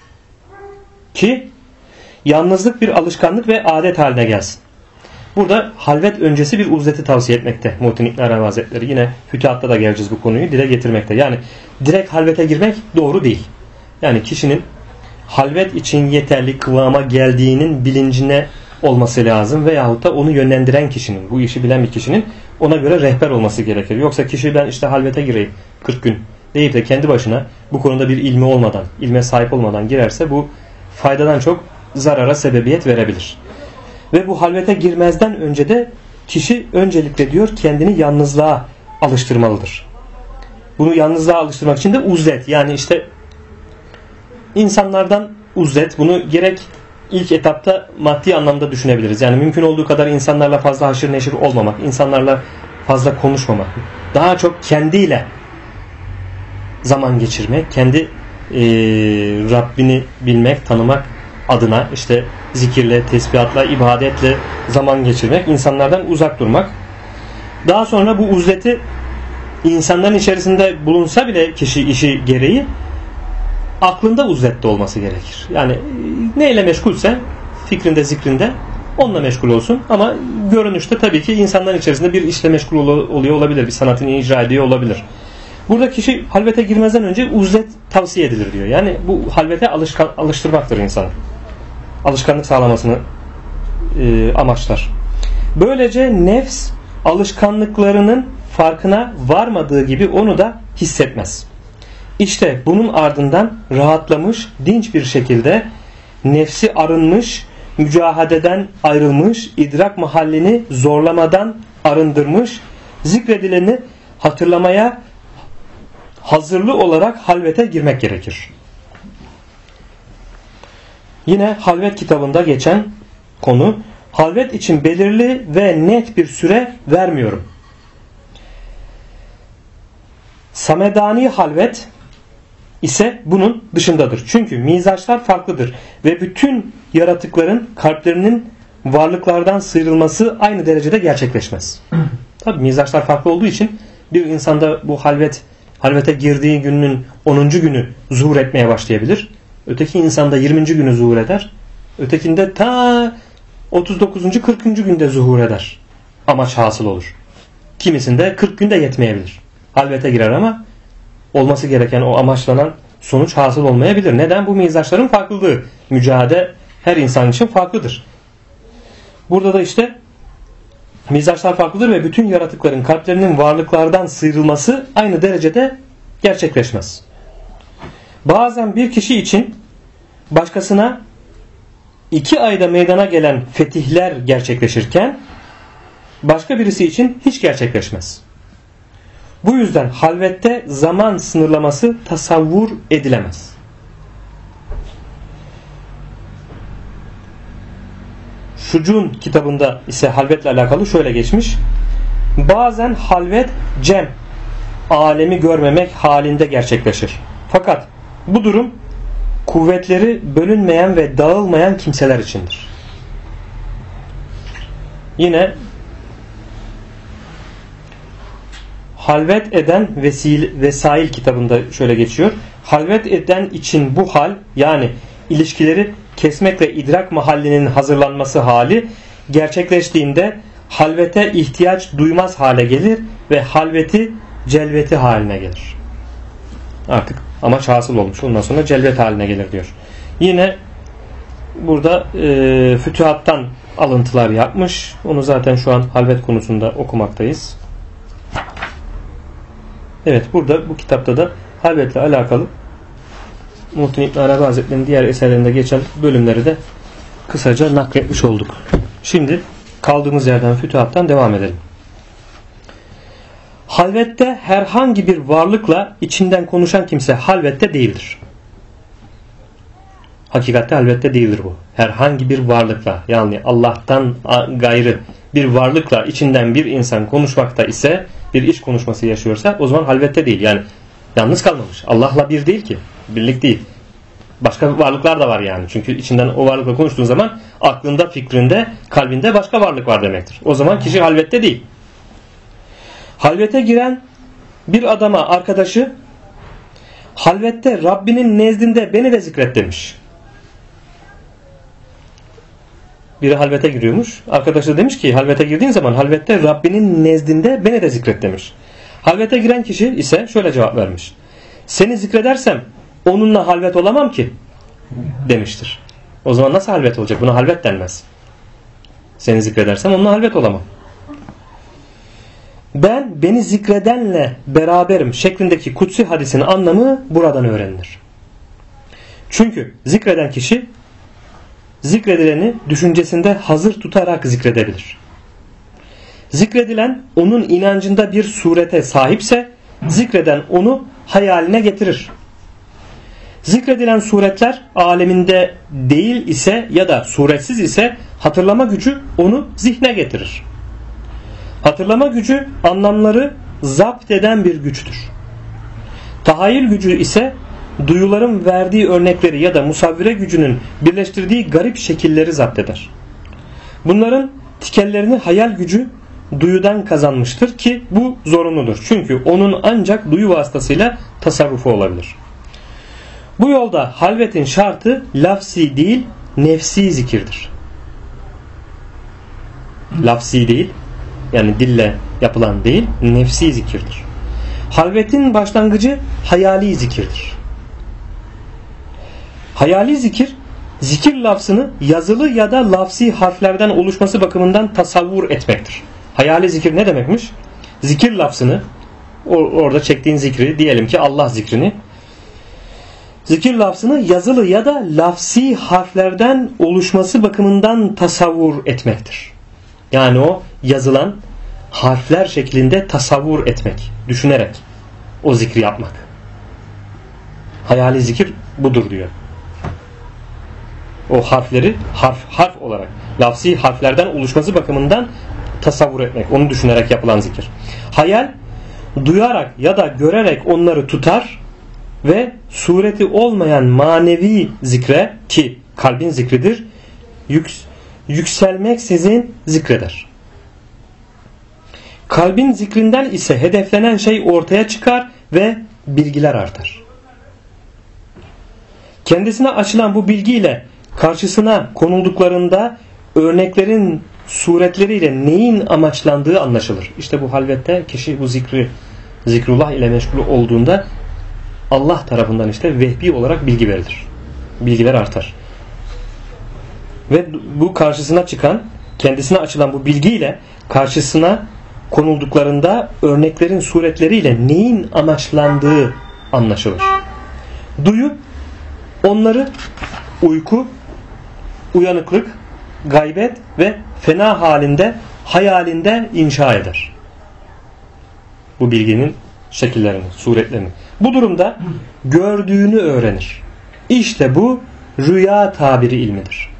Ki yalnızlık bir alışkanlık ve adet haline gelsin. Burada halvet öncesi bir uzleti tavsiye etmekte Muhittin İbn Arabi Hazretleri. Yine Fütuhat'ta da geleceğiz bu konuyu dile getirmekte. Yani direkt halvete girmek doğru değil. Yani kişinin halvet için yeterli kıvama geldiğinin bilincine olması lazım veyahut da onu yönlendiren kişinin, bu işi bilen bir kişinin ona göre rehber olması gerekir. Yoksa kişi ben işte halvete gireyim 40 gün deyip de kendi başına bu konuda bir ilmi olmadan, ilme sahip olmadan girerse bu faydadan çok zarara sebebiyet verebilir. Ve bu halvete girmezden önce de kişi öncelikle diyor kendini yalnızlığa alıştırmalıdır. Bunu yalnızlığa alıştırmak için de uzlet, yani işte insanlardan uzlet, bunu gerek ilk etapta maddi anlamda düşünebiliriz. Yani mümkün olduğu kadar insanlarla fazla haşır neşir olmamak, insanlarla fazla konuşmamak, daha çok kendiyle zaman geçirmek, kendi Rabbini bilmek, tanımak adına işte zikirle, tesbihatla, ibadetle zaman geçirmek, insanlardan uzak durmak. Daha sonra bu uzleti insanların içerisinde bulunsa bile kişi işi gereği aklında uzlette olması gerekir. Yani neyle meşgulse fikrinde, zikrinde onunla meşgul olsun ama görünüşte tabii ki insanların içerisinde bir işle meşgul oluyor olabilir. Bir sanatını icra ediyor olabilir. Burada kişi halvete girmezden önce uzlet tavsiye edilir diyor. Yani bu halvete alıştırmaktır insanı. Alışkanlık sağlamasını amaçlar. Böylece nefs alışkanlıklarının farkına varmadığı gibi onu da hissetmez. İşte bunun ardından rahatlamış, dinç bir şekilde nefsi arınmış, mücahededen ayrılmış, idrak mahallini zorlamadan arındırmış, zikredileni hatırlamaya hazırlı olarak halvete girmek gerekir. Yine halvet kitabında geçen konu, halvet için belirli ve net bir süre vermiyorum. Samedani halvet ise bunun dışındadır. Çünkü mizaçlar farklıdır ve bütün yaratıkların kalplerinin varlıklardan sıyrılması aynı derecede gerçekleşmez. Tabii mizaçlar farklı olduğu için bir insanda bu halvete girdiği günün 10. günü zuhur etmeye başlayabilir. Öteki insanda 20. günü zuhur eder. Ötekinde ta 39. 40. günde zuhur eder. amaç hasıl olur. Kimisinde 40 günde yetmeyebilir. Halvete girer ama olması gereken o amaçlanan sonuç hasıl olmayabilir. Neden? Bu mizaçların farklılığı. Mücadele her insan için farklıdır. Burada da işte mizaçlar farklıdır ve bütün yaratıkların kalplerinin varlıklardan sıyrılması aynı derecede gerçekleşmez. Bazen bir kişi için başkasına 2 ayda meydana gelen fetihler gerçekleşirken başka birisi için hiç gerçekleşmez. Bu yüzden halvette zaman sınırlaması tasavvur edilemez. Şucun kitabında ise halvetle alakalı şöyle geçmiş. Bazen halvet cem, alemi görmemek halinde gerçekleşir. Fakat bu durum kuvvetleri bölünmeyen ve dağılmayan kimseler içindir. Yine halvet eden vesail kitabında şöyle geçiyor. Halvet eden için bu hal, yani ilişkileri kesmek ve idrak mahallinin hazırlanması hali gerçekleştiğinde halvete ihtiyaç duymaz hale gelir ve halveti celveti haline gelir. Artık amaç hasıl olmuş. Ondan sonra celvet haline gelir diyor. Yine burada fütühattan alıntılar yapmış. Onu zaten şu an halvet konusunda okumaktayız. Evet, burada bu kitapta da halvetle alakalı Muhittin İbn Arabi Hazretleri'nin diğer eserlerinde geçen bölümleri de kısaca nakletmiş olduk. Şimdi kaldığımız yerden fütühattan devam edelim. Halvette herhangi bir varlıkla içinden konuşan kimse halvette değildir. Hakikatte halvette değildir bu. Herhangi bir varlıkla, yani Allah'tan gayrı bir varlıkla içinden bir insan konuşmakta ise, bir iş konuşması yaşıyorsa o zaman halvette değil. Yani yalnız kalmamış. Allah'la bir değil ki. Birlik değil. Başka varlıklar da var yani. Çünkü içinden o varlıkla konuştuğun zaman aklında, fikrinde, kalbinde başka varlık var demektir. O zaman kişi halvette değil. Halvete giren bir adama arkadaşı halvette Rabbinin nezdinde beni de zikret demiş. Biri halvete giriyormuş. Arkadaşı da demiş ki halvete girdiğin zaman halvette Rabbinin nezdinde beni de zikret demiş. Halvete giren kişi ise şöyle cevap vermiş. Seni zikredersem onunla halvet olamam ki demiştir. O zaman nasıl halvet olacak? Buna halvet denmez. Seni zikredersem onunla halvet olamam. Ben beni zikredenle beraberim şeklindeki kutsi hadisin anlamı buradan öğrenilir. Çünkü zikreden kişi zikredileni düşüncesinde hazır tutarak zikredebilir. Zikredilen onun inancında bir surete sahipse zikreden onu hayaline getirir. Zikredilen suretler aleminde değil ise ya da suretsiz ise hatırlama gücü onu zihne getirir. Hatırlama gücü anlamları zapt eden bir güçtür. Tahayyül gücü ise duyuların verdiği örnekleri ya da musavvire gücünün birleştirdiği garip şekilleri zapt eder. Bunların tikellerini hayal gücü duyudan kazanmıştır ki bu zorunludur. Çünkü onun ancak duyu vasıtasıyla tasarrufu olabilir. Bu yolda halvetin şartı lafzi değil, nefsi zikirdir. Lafzi değil, yani dille yapılan değil, nefsi zikirdir. Halvetin başlangıcı hayali zikirdir. Hayali zikir, zikir lafzını yazılı ya da lafzi harflerden oluşması bakımından tasavvur etmektir. Hayali zikir ne demekmiş? Zikir lafzını, orada çektiğin zikri, diyelim ki Allah zikrini, zikir lafzını yazılı ya da lafzi harflerden oluşması bakımından tasavvur etmektir. Yani o yazılan harfler şeklinde tasavvur etmek, düşünerek o zikri yapmak. Hayali zikir budur diyor. O harfleri harf olarak lafzi harflerden oluşması bakımından tasavvur etmek, onu düşünerek yapılan zikir. Hayal, duyarak ya da görerek onları tutar ve sureti olmayan manevi zikre, ki kalbin zikridir, yükselmeksizin zikreder. Kalbin zikrinden ise hedeflenen şey ortaya çıkar ve bilgiler artar. Kendisine açılan bu bilgiyle karşısına konulduklarında örneklerin suretleriyle neyin amaçlandığı anlaşılır. İşte bu halvette kişi bu zikrullah ile meşgul olduğunda Allah tarafından işte vehbi olarak bilgi verilir. Bilgiler artar. Ve bu karşısına çıkan, kendisine açılan bu bilgiyle karşısına konulduklarında örneklerin suretleriyle neyin amaçlandığı anlaşılır. Duyu onları uyku, uyanıklık, gaybet ve fena halinde, hayalinde inşa eder. Bu bilginin şekillerini, suretlerini. Bu durumda gördüğünü öğrenir. İşte bu rüya tabiri ilmidir.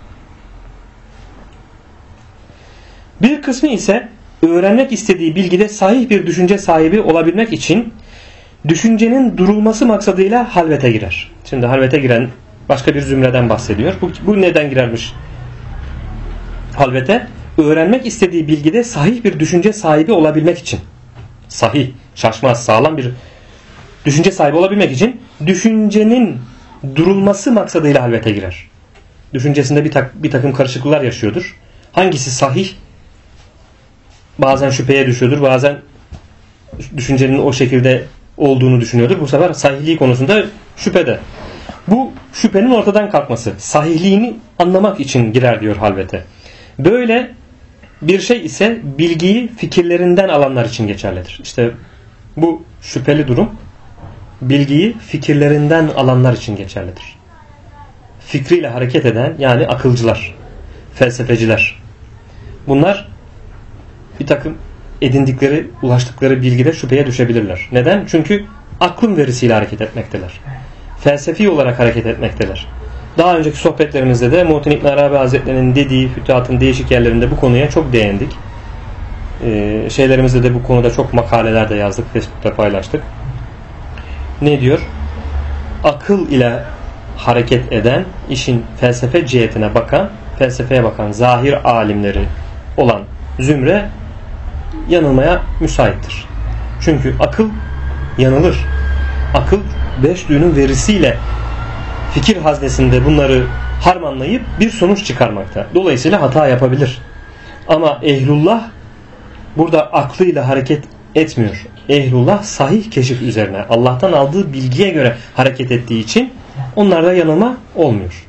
Bir kısmı ise öğrenmek istediği bilgide sahih bir düşünce sahibi olabilmek için düşüncenin durulması maksadıyla halvete girer. Şimdi halvete giren başka bir zümreden bahsediyor. Bu neden girermiş halvete? Öğrenmek istediği bilgide sahih bir düşünce sahibi olabilmek için. Sahih, şaşmaz, sağlam bir düşünce sahibi olabilmek için düşüncenin durulması maksadıyla halvete girer. Düşüncesinde bir takım karışıklıklar yaşıyordur. Hangisi sahih? Bazen şüpheye düşüyordur. Bazen düşüncenin o şekilde olduğunu düşünüyordur. Bu sefer sahihliği konusunda şüphede. Bu şüphenin ortadan kalkması, sahihliğini anlamak için girer diyor halvete. Böyle bir şey ise bilgiyi fikirlerinden alanlar için geçerlidir. İşte bu şüpheli durum bilgiyi fikirlerinden alanlar için geçerlidir. Fikriyle hareket eden, yani akılcılar, felsefeciler. Bunlar bir takım edindikleri, ulaştıkları bilgide şüpheye düşebilirler. Neden? Çünkü aklın verisiyle hareket etmekteler. Felsefi olarak hareket etmekteler. Daha önceki sohbetlerimizde de Muhittin İbn Arabi Hazretleri'nin dediği fütuhatın değişik yerlerinde bu konuya çok değindik. Şeylerimizde de bu konuda çok makaleler de yazdık, Facebook'ta paylaştık. Ne diyor? Akıl ile hareket eden, işin felsefe cihetine bakan, felsefeye bakan zahir alimleri olan zümre yanılmaya müsaittir. Çünkü akıl yanılır. Akıl beş duyunun verisiyle fikir haznesinde bunları harmanlayıp bir sonuç çıkarmakta. Dolayısıyla hata yapabilir. Ama ehlullah burada aklıyla hareket etmiyor. Ehlullah sahih keşif üzerine, Allah'tan aldığı bilgiye göre hareket ettiği için onlarda yanılma olmuyor.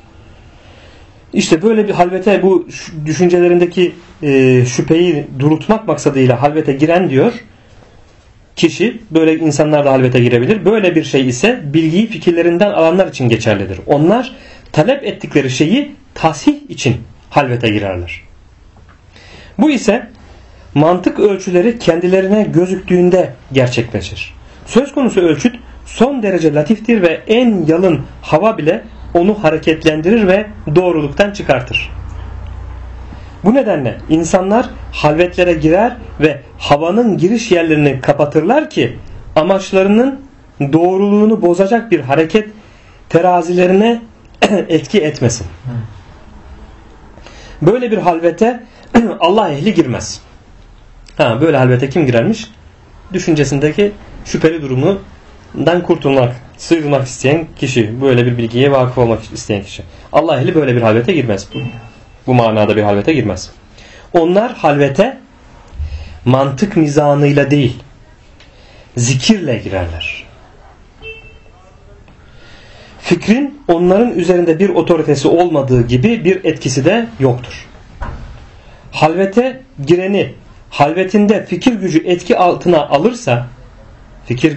İşte böyle bir halvete, bu düşüncelerindeki şüpheyi durultmak maksadıyla halvete giren diyor kişi, böyle insanlar da halvete girebilir. Böyle bir şey ise bilgiyi fikirlerinden alanlar için geçerlidir. Onlar talep ettikleri şeyi tasih için halvete girerler. Bu ise mantık ölçüleri kendilerine gözüktüğünde gerçekleşir. Söz konusu ölçüt son derece latiftir ve en yalın hava bile onu hareketlendirir ve doğruluktan çıkartır. Bu nedenle insanlar halvetlere girer ve havanın giriş yerlerini kapatırlar ki amaçlarının doğruluğunu bozacak bir hareket terazilerine etki etmesin. Böyle bir halvete Allah ehli girmez. Böyle halvete kim girermiş? Düşüncesindeki şüpheli durumundan kurtulmak, sıyrılmak isteyen kişi, böyle bir bilgiye vakıf olmak isteyen kişi. Allah ehli böyle bir halvete girmez. Bu manada bir halvete girmez. Onlar halvete mantık mizanıyla değil, zikirle girerler. Fikrin onların üzerinde bir otoritesi olmadığı gibi bir etkisi de yoktur. Halvete gireni halvetinde fikir gücü etki altına alırsa, fikir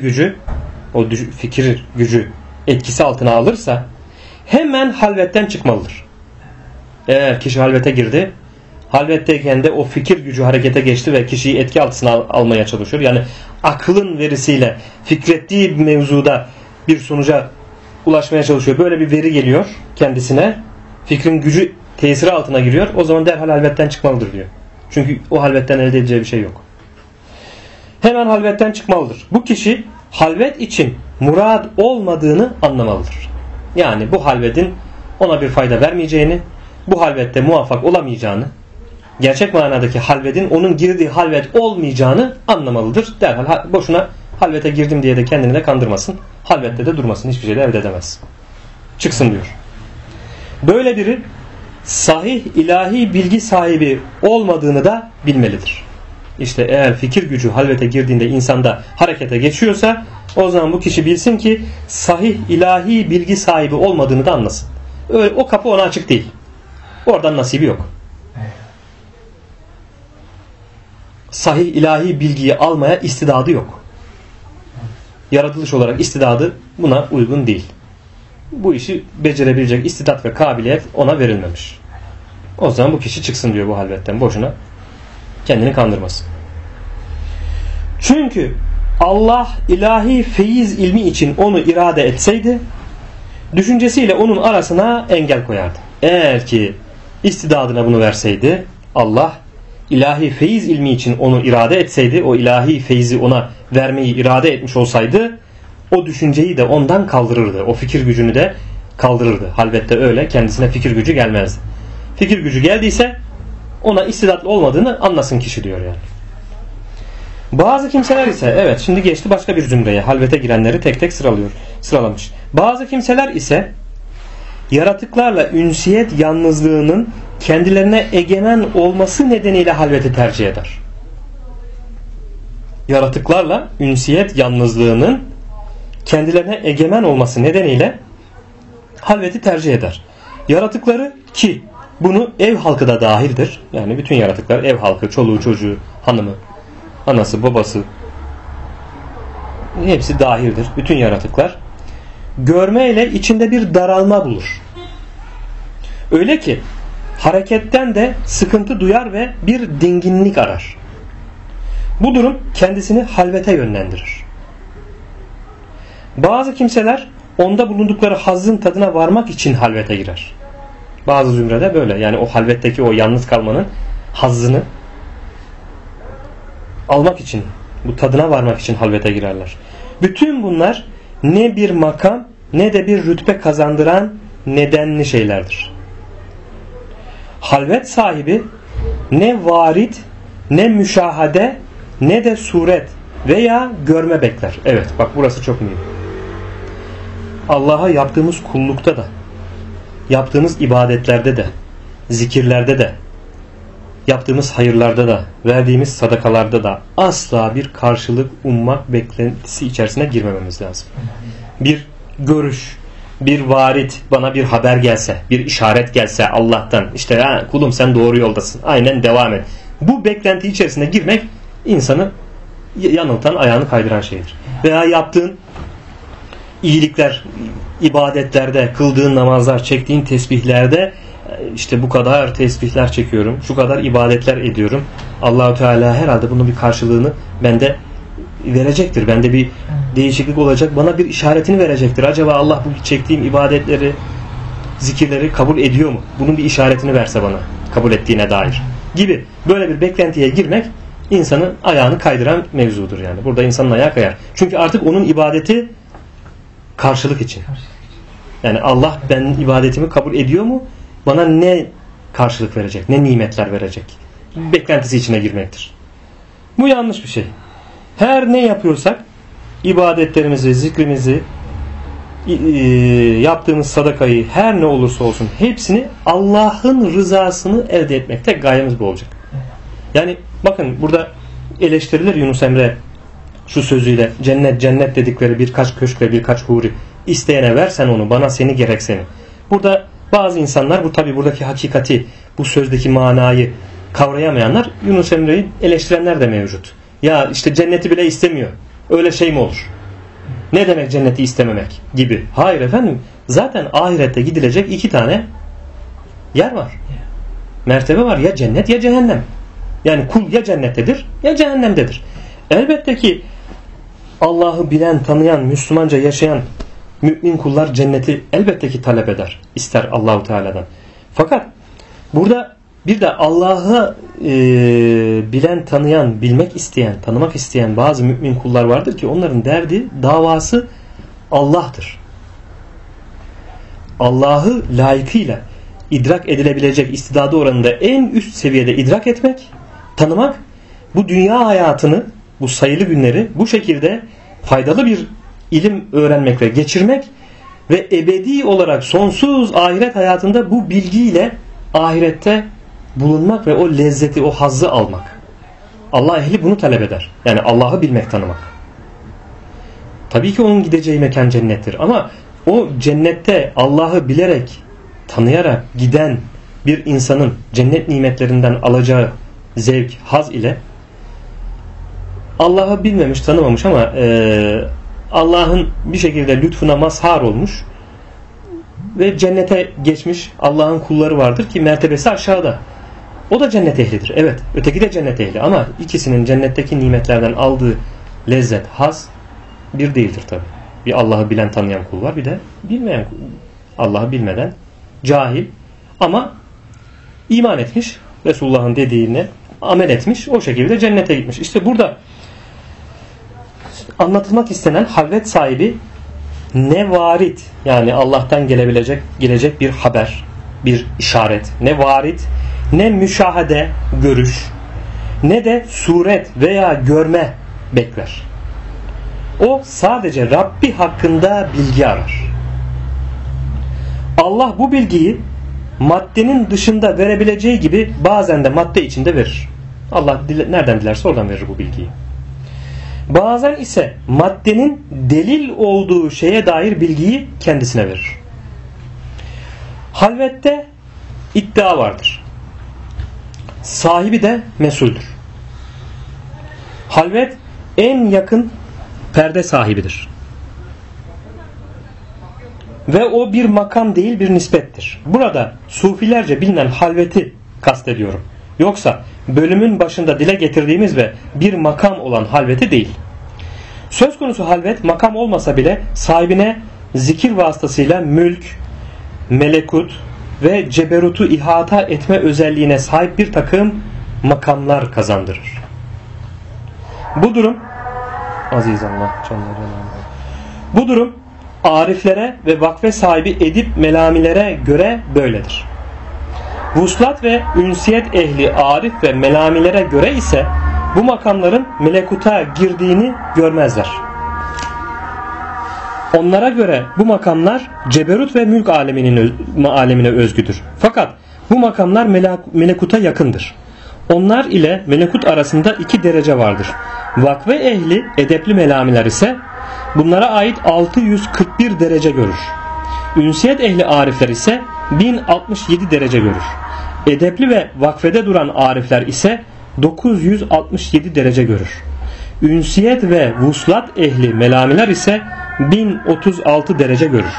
gücü etkisi altına alırsa hemen halvetten çıkmalıdır. Eğer kişi halvete girdi, halvetteyken de o fikir gücü harekete geçti ve kişiyi etki altına almaya çalışıyor. Yani aklın verisiyle fikrettiği mevzuda bir sonuca ulaşmaya çalışıyor. Böyle bir veri geliyor kendisine. Fikrin gücü tesiri altına giriyor. O zaman derhal halvetten çıkmalıdır diyor. Çünkü o halvetten elde edeceği bir şey yok. Hemen halvetten çıkmalıdır. Bu kişi halvet için murad olmadığını anlamalıdır. Yani bu halvetin ona bir fayda vermeyeceğini, bu halvette muvaffak olamayacağını, gerçek manadaki halvetin onun girdiği halvet olmayacağını anlamalıdır. Derhal boşuna halvete girdim diye de kendini de kandırmasın. Halvette de durmasın. Hiçbir şey de elde edemez. Çıksın diyor. Böyle biri sahih ilahi bilgi sahibi olmadığını da bilmelidir. İşte eğer fikir gücü halvete girdiğinde insanda harekete geçiyorsa o zaman bu kişi bilsin ki sahih ilahi bilgi sahibi olmadığını da anlasın. Öyle, o kapı ona açık değil. Oradan nasibi yok. Sahih ilahi bilgiyi almaya istidadı yok. Yaratılış olarak istidadı buna uygun değil. Bu işi becerebilecek istidat ve kabiliyet ona verilmemiş. O zaman bu kişi çıksın diyor bu halvetten. Boşuna kendini kandırmasın. Çünkü Allah ilahi feyiz ilmi için onu irade etseydi düşüncesiyle onun arasına engel koyardı. Eğer ki istidadına bunu verseydi, Allah ilahi feyiz ilmi için onu irade etseydi, o ilahi feyzi ona vermeyi irade etmiş olsaydı, o düşünceyi de ondan kaldırırdı. O fikir gücünü de kaldırırdı. Halvette öyle, kendisine fikir gücü gelmezdi. Fikir gücü geldiyse ona istidatlı olmadığını anlasın kişi diyor yani. Bazı kimseler ise, evet şimdi geçti başka bir zümreye, halvete girenleri tek tek sıralamış. Bazı kimseler ise yaratıklarla ünsiyet yalnızlığının kendilerine egemen olması nedeniyle halveti tercih eder. Yaratıklarla ünsiyet yalnızlığının kendilerine egemen olması nedeniyle halveti tercih eder. Yaratıkları, ki bunu ev halkı da dahildir. Yani bütün yaratıklar, ev halkı, çoluğu çocuğu, hanımı, anası, babası, hepsi dahildir. Bütün yaratıklar görmeyle içinde bir daralma bulur. Öyle ki hareketten de sıkıntı duyar ve bir dinginlik arar. Bu durum kendisini halvete yönlendirir. Bazı kimseler onda bulundukları hazzın tadına varmak için halvete girer. Bazı zümrede böyle. Yani o halvetteki o yalnız kalmanın hazzını almak için, bu tadına varmak için halvete girerler. Bütün bunlar ne bir makam ne de bir rütbe kazandıran nedenli şeylerdir. Halvet sahibi ne varit, ne müşahade, ne de suret veya görme bekler. Evet, bak burası çok mühim. Allah'a yaptığımız kullukta da, yaptığımız ibadetlerde de, zikirlerde de, yaptığımız hayırlarda da, verdiğimiz sadakalarda da asla bir karşılık ummak beklentisi içerisine girmememiz lazım. Bir görüş, bir varit, bana bir haber gelse, bir işaret gelse Allah'tan, işte kulum sen doğru yoldasın, aynen devam et. Bu beklenti içerisine girmek insanı yanıltan, ayağını kaydıran şeydir. Veya yaptığın iyilikler, ibadetlerde, kıldığın namazlar, çektiğin tesbihlerde, işte bu kadar tesbihler çekiyorum, şu kadar ibadetler ediyorum. Allah-u Teala herhalde bunun bir karşılığını bende verecektir. Bende bir değişiklik olacak. Bana bir işaretini verecektir. Acaba Allah bu çektiğim ibadetleri, zikirleri kabul ediyor mu? Bunun bir işaretini verse bana, kabul ettiğine dair gibi. Böyle bir beklentiye girmek insanın ayağını kaydıran mevzudur yani. Burada insanın ayağı kayar. Çünkü artık onun ibadeti karşılık için. Yani Allah benim ibadetimi kabul ediyor mu? Bana ne karşılık verecek? Ne nimetler verecek? Beklentisi içine girmektir. Bu yanlış bir şey. Her ne yapıyorsak ibadetlerimizi, zikrimizi, yaptığımız sadakayı, her ne olursa olsun hepsini Allah'ın rızasını elde etmekte gayemiz bu olacak. Yani bakın burada eleştirilir Yunus Emre şu sözüyle, cennet cennet dedikleri birkaç köşk ve birkaç huri, isteyene ver sen onu, bana seni gerek seni. Burada bazı insanlar, bu tabi buradaki hakikati, bu sözdeki manayı kavrayamayanlar, Yunus Emre'yi eleştirenler de mevcut. Ya işte cenneti bile istemiyor. Öyle şey mi olur? Ne demek cenneti istememek gibi. Hayır efendim. Zaten ahirette gidilecek 2 tane yer var. Mertebe var. Ya cennet ya cehennem. Yani kul ya cennettedir ya cehennemdedir. Elbette ki Allah'ı bilen, tanıyan, Müslümanca yaşayan mümin kullar cenneti elbette ki talep eder. İster Allah-u Teala'dan. Fakat burada bir de Allah'ı bilen, tanıyan, bilmek isteyen, tanımak isteyen bazı mümin kullar vardır ki onların derdi, davası Allah'tır. Allah'ı layıkıyla idrak edilebilecek istidadı oranında en üst seviyede idrak etmek, tanımak, bu dünya hayatını, bu sayılı günleri bu şekilde faydalı bir ilim öğrenmek ve geçirmek ve ebedi olarak sonsuz ahiret hayatında bu bilgiyle ahirette bulunmak ve o lezzeti, o hazzı almak. Allah ehli bunu talep eder. Yani Allah'ı bilmek, tanımak. Tabii ki onun gideceği mekan cennettir. Ama o cennette Allah'ı bilerek, tanıyarak giden bir insanın cennet nimetlerinden alacağı zevk, haz ile Allah'ı bilmemiş, tanımamış ama Allah'ın bir şekilde lütfuna mazhar olmuş ve cennete geçmiş Allah'ın kulları vardır ki mertebesi aşağıda. O da cennet ehlidir. Evet, öteki de cennet ehli ama ikisinin cennetteki nimetlerden aldığı lezzet, haz bir değildir tabi. Bir Allah'ı bilen, tanıyan kul var, bir de bilmeyen, Allah'ı bilmeden cahil ama iman etmiş, Resulullah'ın dediğine amel etmiş, o şekilde cennete gitmiş. İşte burada anlatılmak istenen halvet sahibi ne varit, yani Allah'tan gelecek bir haber, bir işaret, ne varit, ne müşahede, görüş, ne de suret veya görme bekler. O sadece Rabbi hakkında bilgi arar. Allah bu bilgiyi maddenin dışında verebileceği gibi bazen de madde içinde verir. Allah nereden dilerse oradan verir bu bilgiyi. Bazen ise maddenin delil olduğu şeye dair bilgiyi kendisine verir. Halvette iddia vardır. Sahibi de mesuldür. Halvet en yakın perde sahibidir. Ve o bir makam değil, bir nispettir. Burada sufilerce bilinen halveti kastediyorum. Yoksa bölümün başında dile getirdiğimiz ve bir makam olan halveti değil. Söz konusu halvet makam olmasa bile sahibine zikir vasıtasıyla mülk, melekut ve ceberutu ihata etme özelliğine sahip bir takım makamlar kazandırır. Bu durum aziz Allah bu durum ariflere ve vakfe sahibi edip melamilere göre böyledir. Vuslat ve ünsiyet ehli arif ve melamilere göre ise bu makamların melekuta girdiğini görmezler. Onlara göre bu makamlar ceberut ve mülk alemine özgüdür. Fakat bu makamlar melekuta yakındır. Onlar ile melekut arasında 2 derece vardır. Vakfe ehli edepli melamiler ise bunlara ait 641 derece görür. Ünsiyet ehli arifler ise 1067 derece görür. Edepli ve vakfede duran arifler ise 967 derece görür. Ünsiyet ve vuslat ehli melamiler ise 1036 derece görür.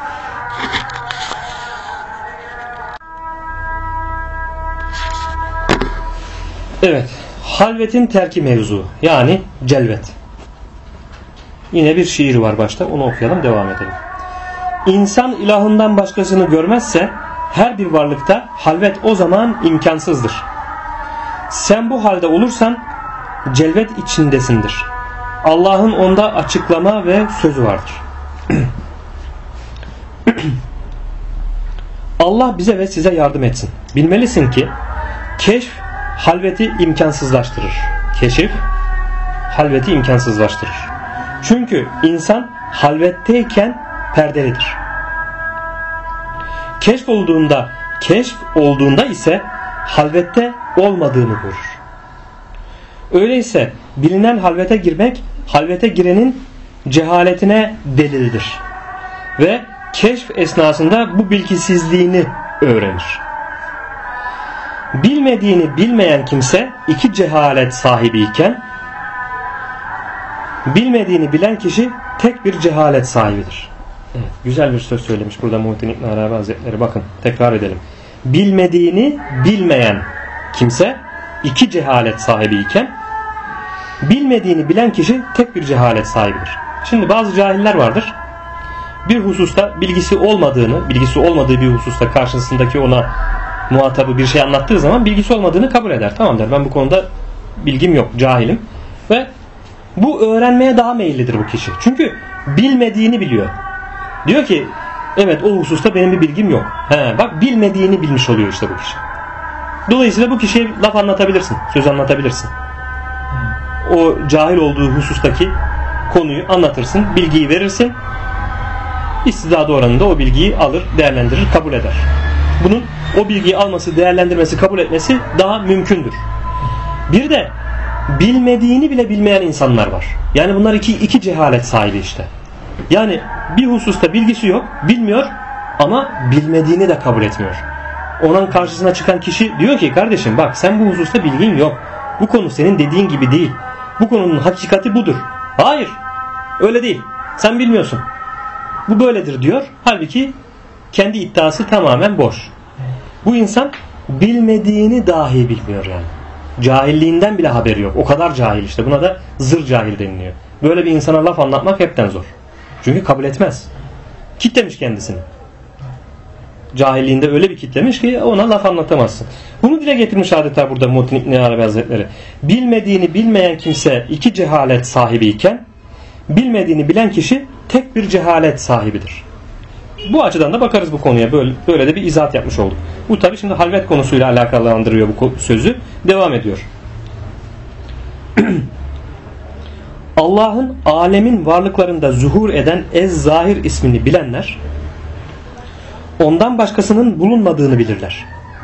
Evet, halvetin terki mevzu, yani celvet. Yine bir şiir var başta, onu okuyalım, devam edelim. İnsan ilahından başkasını görmezse her bir varlıkta halvet o zaman imkansızdır. Sen bu halde olursan celvet içindesindir. Allah'ın onda açıklama ve sözü vardır. Allah bize ve size yardım etsin. Bilmelisin ki keşf halveti imkansızlaştırır. Keşif halveti imkansızlaştırır. Çünkü insan halvetteyken perdelidir. Keşf olduğunda ise halvette olmadığını görür. Öyleyse bilinen halvete girmek halvete girenin cehaletine delildir. Ve keşf esnasında bu bilgisizliğini öğrenir. Bilmediğini bilmeyen kimse 2 cehalet sahibiyken bilmediğini bilen kişi tek bir cehalet sahibidir. Evet, güzel bir söz söylemiş burada Muhittin İbn Arabi Hazretleri. Bakın, tekrar edelim. Bilmediğini bilmeyen kimse 2 cehalet sahibiyken bilmediğini bilen kişi tek bir cehalet sahibidir. Şimdi bazı cahiller vardır. Bir hususta bilgisi olmadığı bir hususta karşısındaki ona muhatabı bir şey anlattığı zaman bilgisi olmadığını kabul eder. Tamam der, ben bu konuda bilgim yok, cahilim. Ve bu öğrenmeye daha meyillidir bu kişi. Çünkü bilmediğini biliyor. Diyor ki evet, o hususta benim bir bilgim yok. Bak, bilmediğini bilmiş oluyor işte bu kişi. Dolayısıyla bu kişiye laf anlatabilirsin, söz anlatabilirsin. O cahil olduğu husustaki konuyu anlatırsın, bilgiyi verirsin. İstidadı oranında o bilgiyi alır, değerlendirir, kabul eder. bunun o bilgiyi alması, değerlendirmesi, kabul etmesi daha mümkündür. Bir de bilmediğini bile bilmeyen insanlar var. Yani bunlar iki cehalet sahibi işte. Yani bir hususta bilgisi yok, bilmiyor ama bilmediğini de kabul etmiyor. Onun karşısına çıkan kişi diyor ki kardeşim bak sen bu hususta bilgin yok. Bu konu senin dediğin gibi değil. Bu konunun hakikati budur. Hayır öyle değil. Sen bilmiyorsun. Bu böyledir diyor. Halbuki kendi iddiası tamamen boş. Bu insan bilmediğini dahi bilmiyor yani. Cahilliğinden bile haberi yok. O kadar cahil işte. Buna da zır cahil deniliyor. Böyle bir insana laf anlatmak hepten zor. Çünkü kabul etmez. Kitlemiş kendisini. Cahilliğinde öyle bir kitlemiş ki ona laf anlatamazsın. Bunu dile getirmiş adeta burada Muhittin İbn Arabi Hazretleri. Bilmediğini bilmeyen kimse iki cehalet sahibiyken bilmediğini bilen kişi tek bir cehalet sahibidir. Bu açıdan da bakarız bu konuya. Böyle de bir izahat yapmış olduk. Bu tabi şimdi halvet konusuyla alakalandırıyor bu sözü. Devam ediyor. Allah'ın alemin varlıklarında zuhur eden Ez-Zahir ismini bilenler ondan başkasının bulunmadığını bilirler.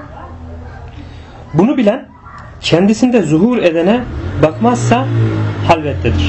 Bunu bilen kendisinde zuhur edene bakmazsa halvettedir.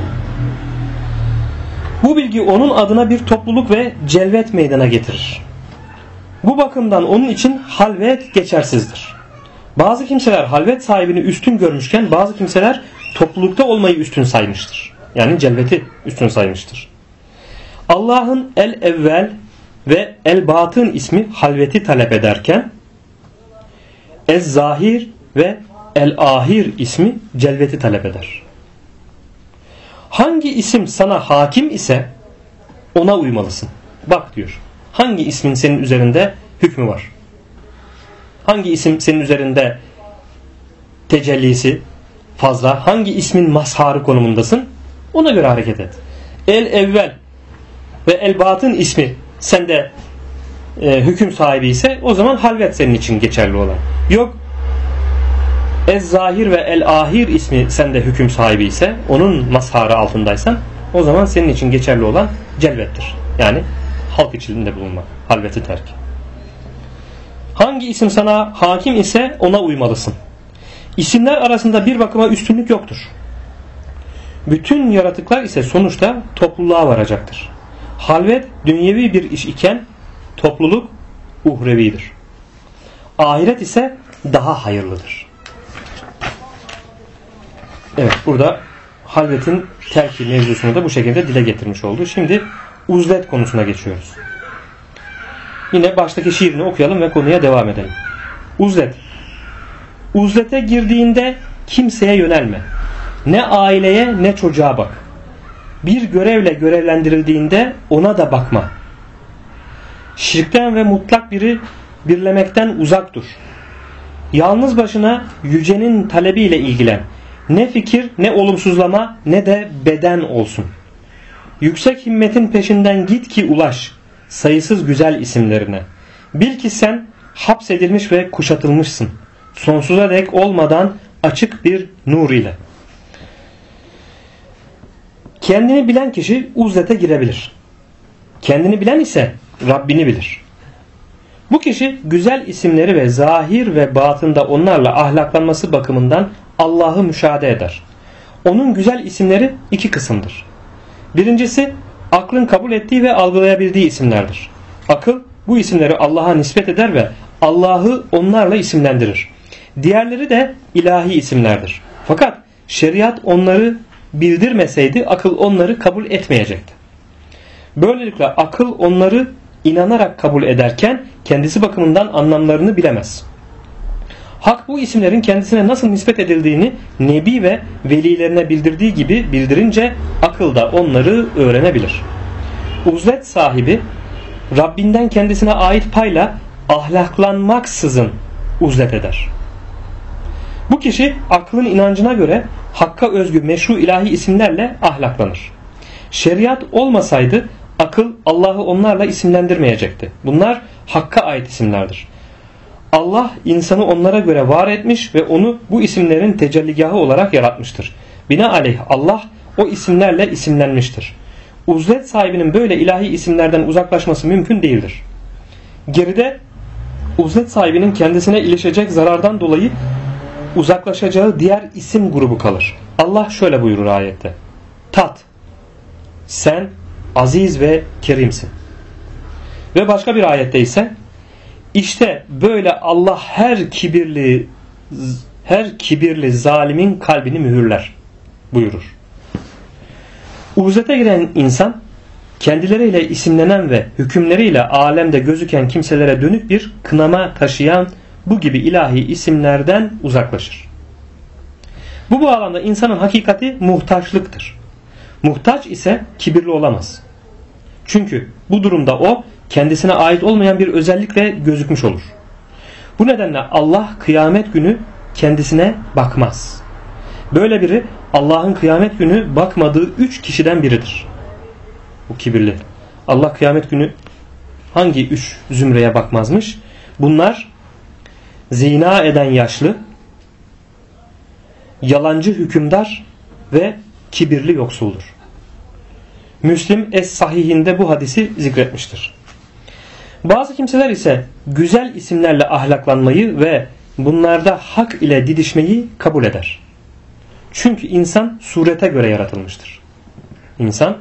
Bu bilgi onun adına bir topluluk ve celvet meydana getirir. Bu bakımdan onun için halvet geçersizdir. Bazı kimseler halvet sahibini üstün görmüşken bazı kimseler toplulukta olmayı üstün saymıştır. Yani celveti üstün saymıştır. Allah'ın el-evvel ve el-batın ismi halveti talep ederken ez-zahir ve el-ahir ismi celveti talep eder. Hangi isim sana hakim ise ona uymalısın. Bak diyor. Hangi ismin senin üzerinde hükmü var? Hangi isim senin üzerinde tecellisi fazla? Hangi ismin mazharı konumundasın? Ona göre hareket et. El-evvel ve el-batın ismi sende hüküm sahibi ise o zaman halvet senin için geçerli olan. Yok Ez-Zahir ve El-Ahir ismi sende hüküm sahibi ise, onun mazharı altındaysan o zaman senin için geçerli olan celvettir. Yani halk içinde bulunmak, halveti terk. Hangi isim sana hakim ise ona uymalısın. İsimler arasında bir bakıma üstünlük yoktur. Bütün yaratıklar ise sonuçta topluluğa varacaktır. Halvet dünyevi bir iş iken topluluk uhrevidir. Ahiret ise daha hayırlıdır. Evet, burada halvetin terki mevzusunu da bu şekilde dile getirmiş oldu. Şimdi uzlet konusuna geçiyoruz. Yine baştaki şiirini okuyalım ve konuya devam edelim. Uzlet. Uzlete girdiğinde kimseye yönelme. Ne aileye ne çocuğa bak. Bir görevle görevlendirildiğinde ona da bakma. Şirkten ve mutlak birlemekten uzak dur. Yalnız başına yücenin talebiyle ilgilen. Ne fikir, ne olumsuzlama, ne de beden olsun. Yüksek himmetin peşinden git ki ulaş sayısız güzel isimlerine. Bil ki sen hapsedilmiş ve kuşatılmışsın. Sonsuza dek olmadan açık bir nur ile. Kendini bilen kişi uzlete girebilir. Kendini bilen ise Rabbini bilir. Bu kişi güzel isimleri ve zahir ve batında onlarla ahlaklanması bakımından Allah'ı müşahede eder. Onun güzel isimleri iki kısımdır. Birincisi aklın kabul ettiği ve algılayabildiği isimlerdir. Akıl bu isimleri Allah'a nispet eder ve Allah'ı onlarla isimlendirir. Diğerleri de ilahi isimlerdir. Fakat şeriat onları bildirmeseydi akıl onları kabul etmeyecekti. Böylelikle akıl onları inanarak kabul ederken kendisi bakımından anlamlarını bilemez. Hak bu isimlerin kendisine nasıl nispet edildiğini nebi ve velilerine bildirdiği gibi bildirince akıl da onları öğrenebilir. Uzlet sahibi Rabbinden kendisine ait payla ahlaklanmaksızın uzlet eder. Bu kişi aklın inancına göre hakka özgü meşru ilahi isimlerle ahlaklanır. Şeriat olmasaydı akıl Allah'ı onlarla isimlendirmeyecekti. Bunlar hakka ait isimlerdir. Allah insanı onlara göre var etmiş ve onu bu isimlerin tecelligahı olarak yaratmıştır. Binaenaleyh Allah o isimlerle isimlenmiştir. Uzlet sahibinin böyle ilahi isimlerden uzaklaşması mümkün değildir. Geride uzlet sahibinin kendisine ilişecek zarardan dolayı uzaklaşacağı diğer isim grubu kalır. Allah şöyle buyurur ayette: tat, sen aziz ve kerimsin. Ve başka bir ayette ise işte böyle Allah her kibirli zalimin kalbini mühürler buyurur. Uzlete giren insan kendileriyle isimlenen ve hükümleriyle alemde gözüken kimselere dönük bir kınama taşıyan bu gibi ilahi isimlerden uzaklaşır. Bu bağlamda insanın hakikati muhtaçlıktır. Muhtaç ise kibirli olamaz. Çünkü bu durumda o kendisine ait olmayan bir özellikle gözükmüş olur. Bu nedenle Allah kıyamet günü kendisine bakmaz. Böyle biri Allah'ın kıyamet günü bakmadığı 3 kişiden biridir. Bu kibirli. Allah kıyamet günü hangi 3 zümreye bakmazmış? Bunlar zina eden yaşlı, yalancı hükümdar ve kibirli yoksuldur. Müslim Es-Sahihinde bu hadisi zikretmiştir. Bazı kimseler ise güzel isimlerle ahlaklanmayı ve bunlarda hak ile didişmeyi kabul eder. Çünkü insan surete göre yaratılmıştır. İnsan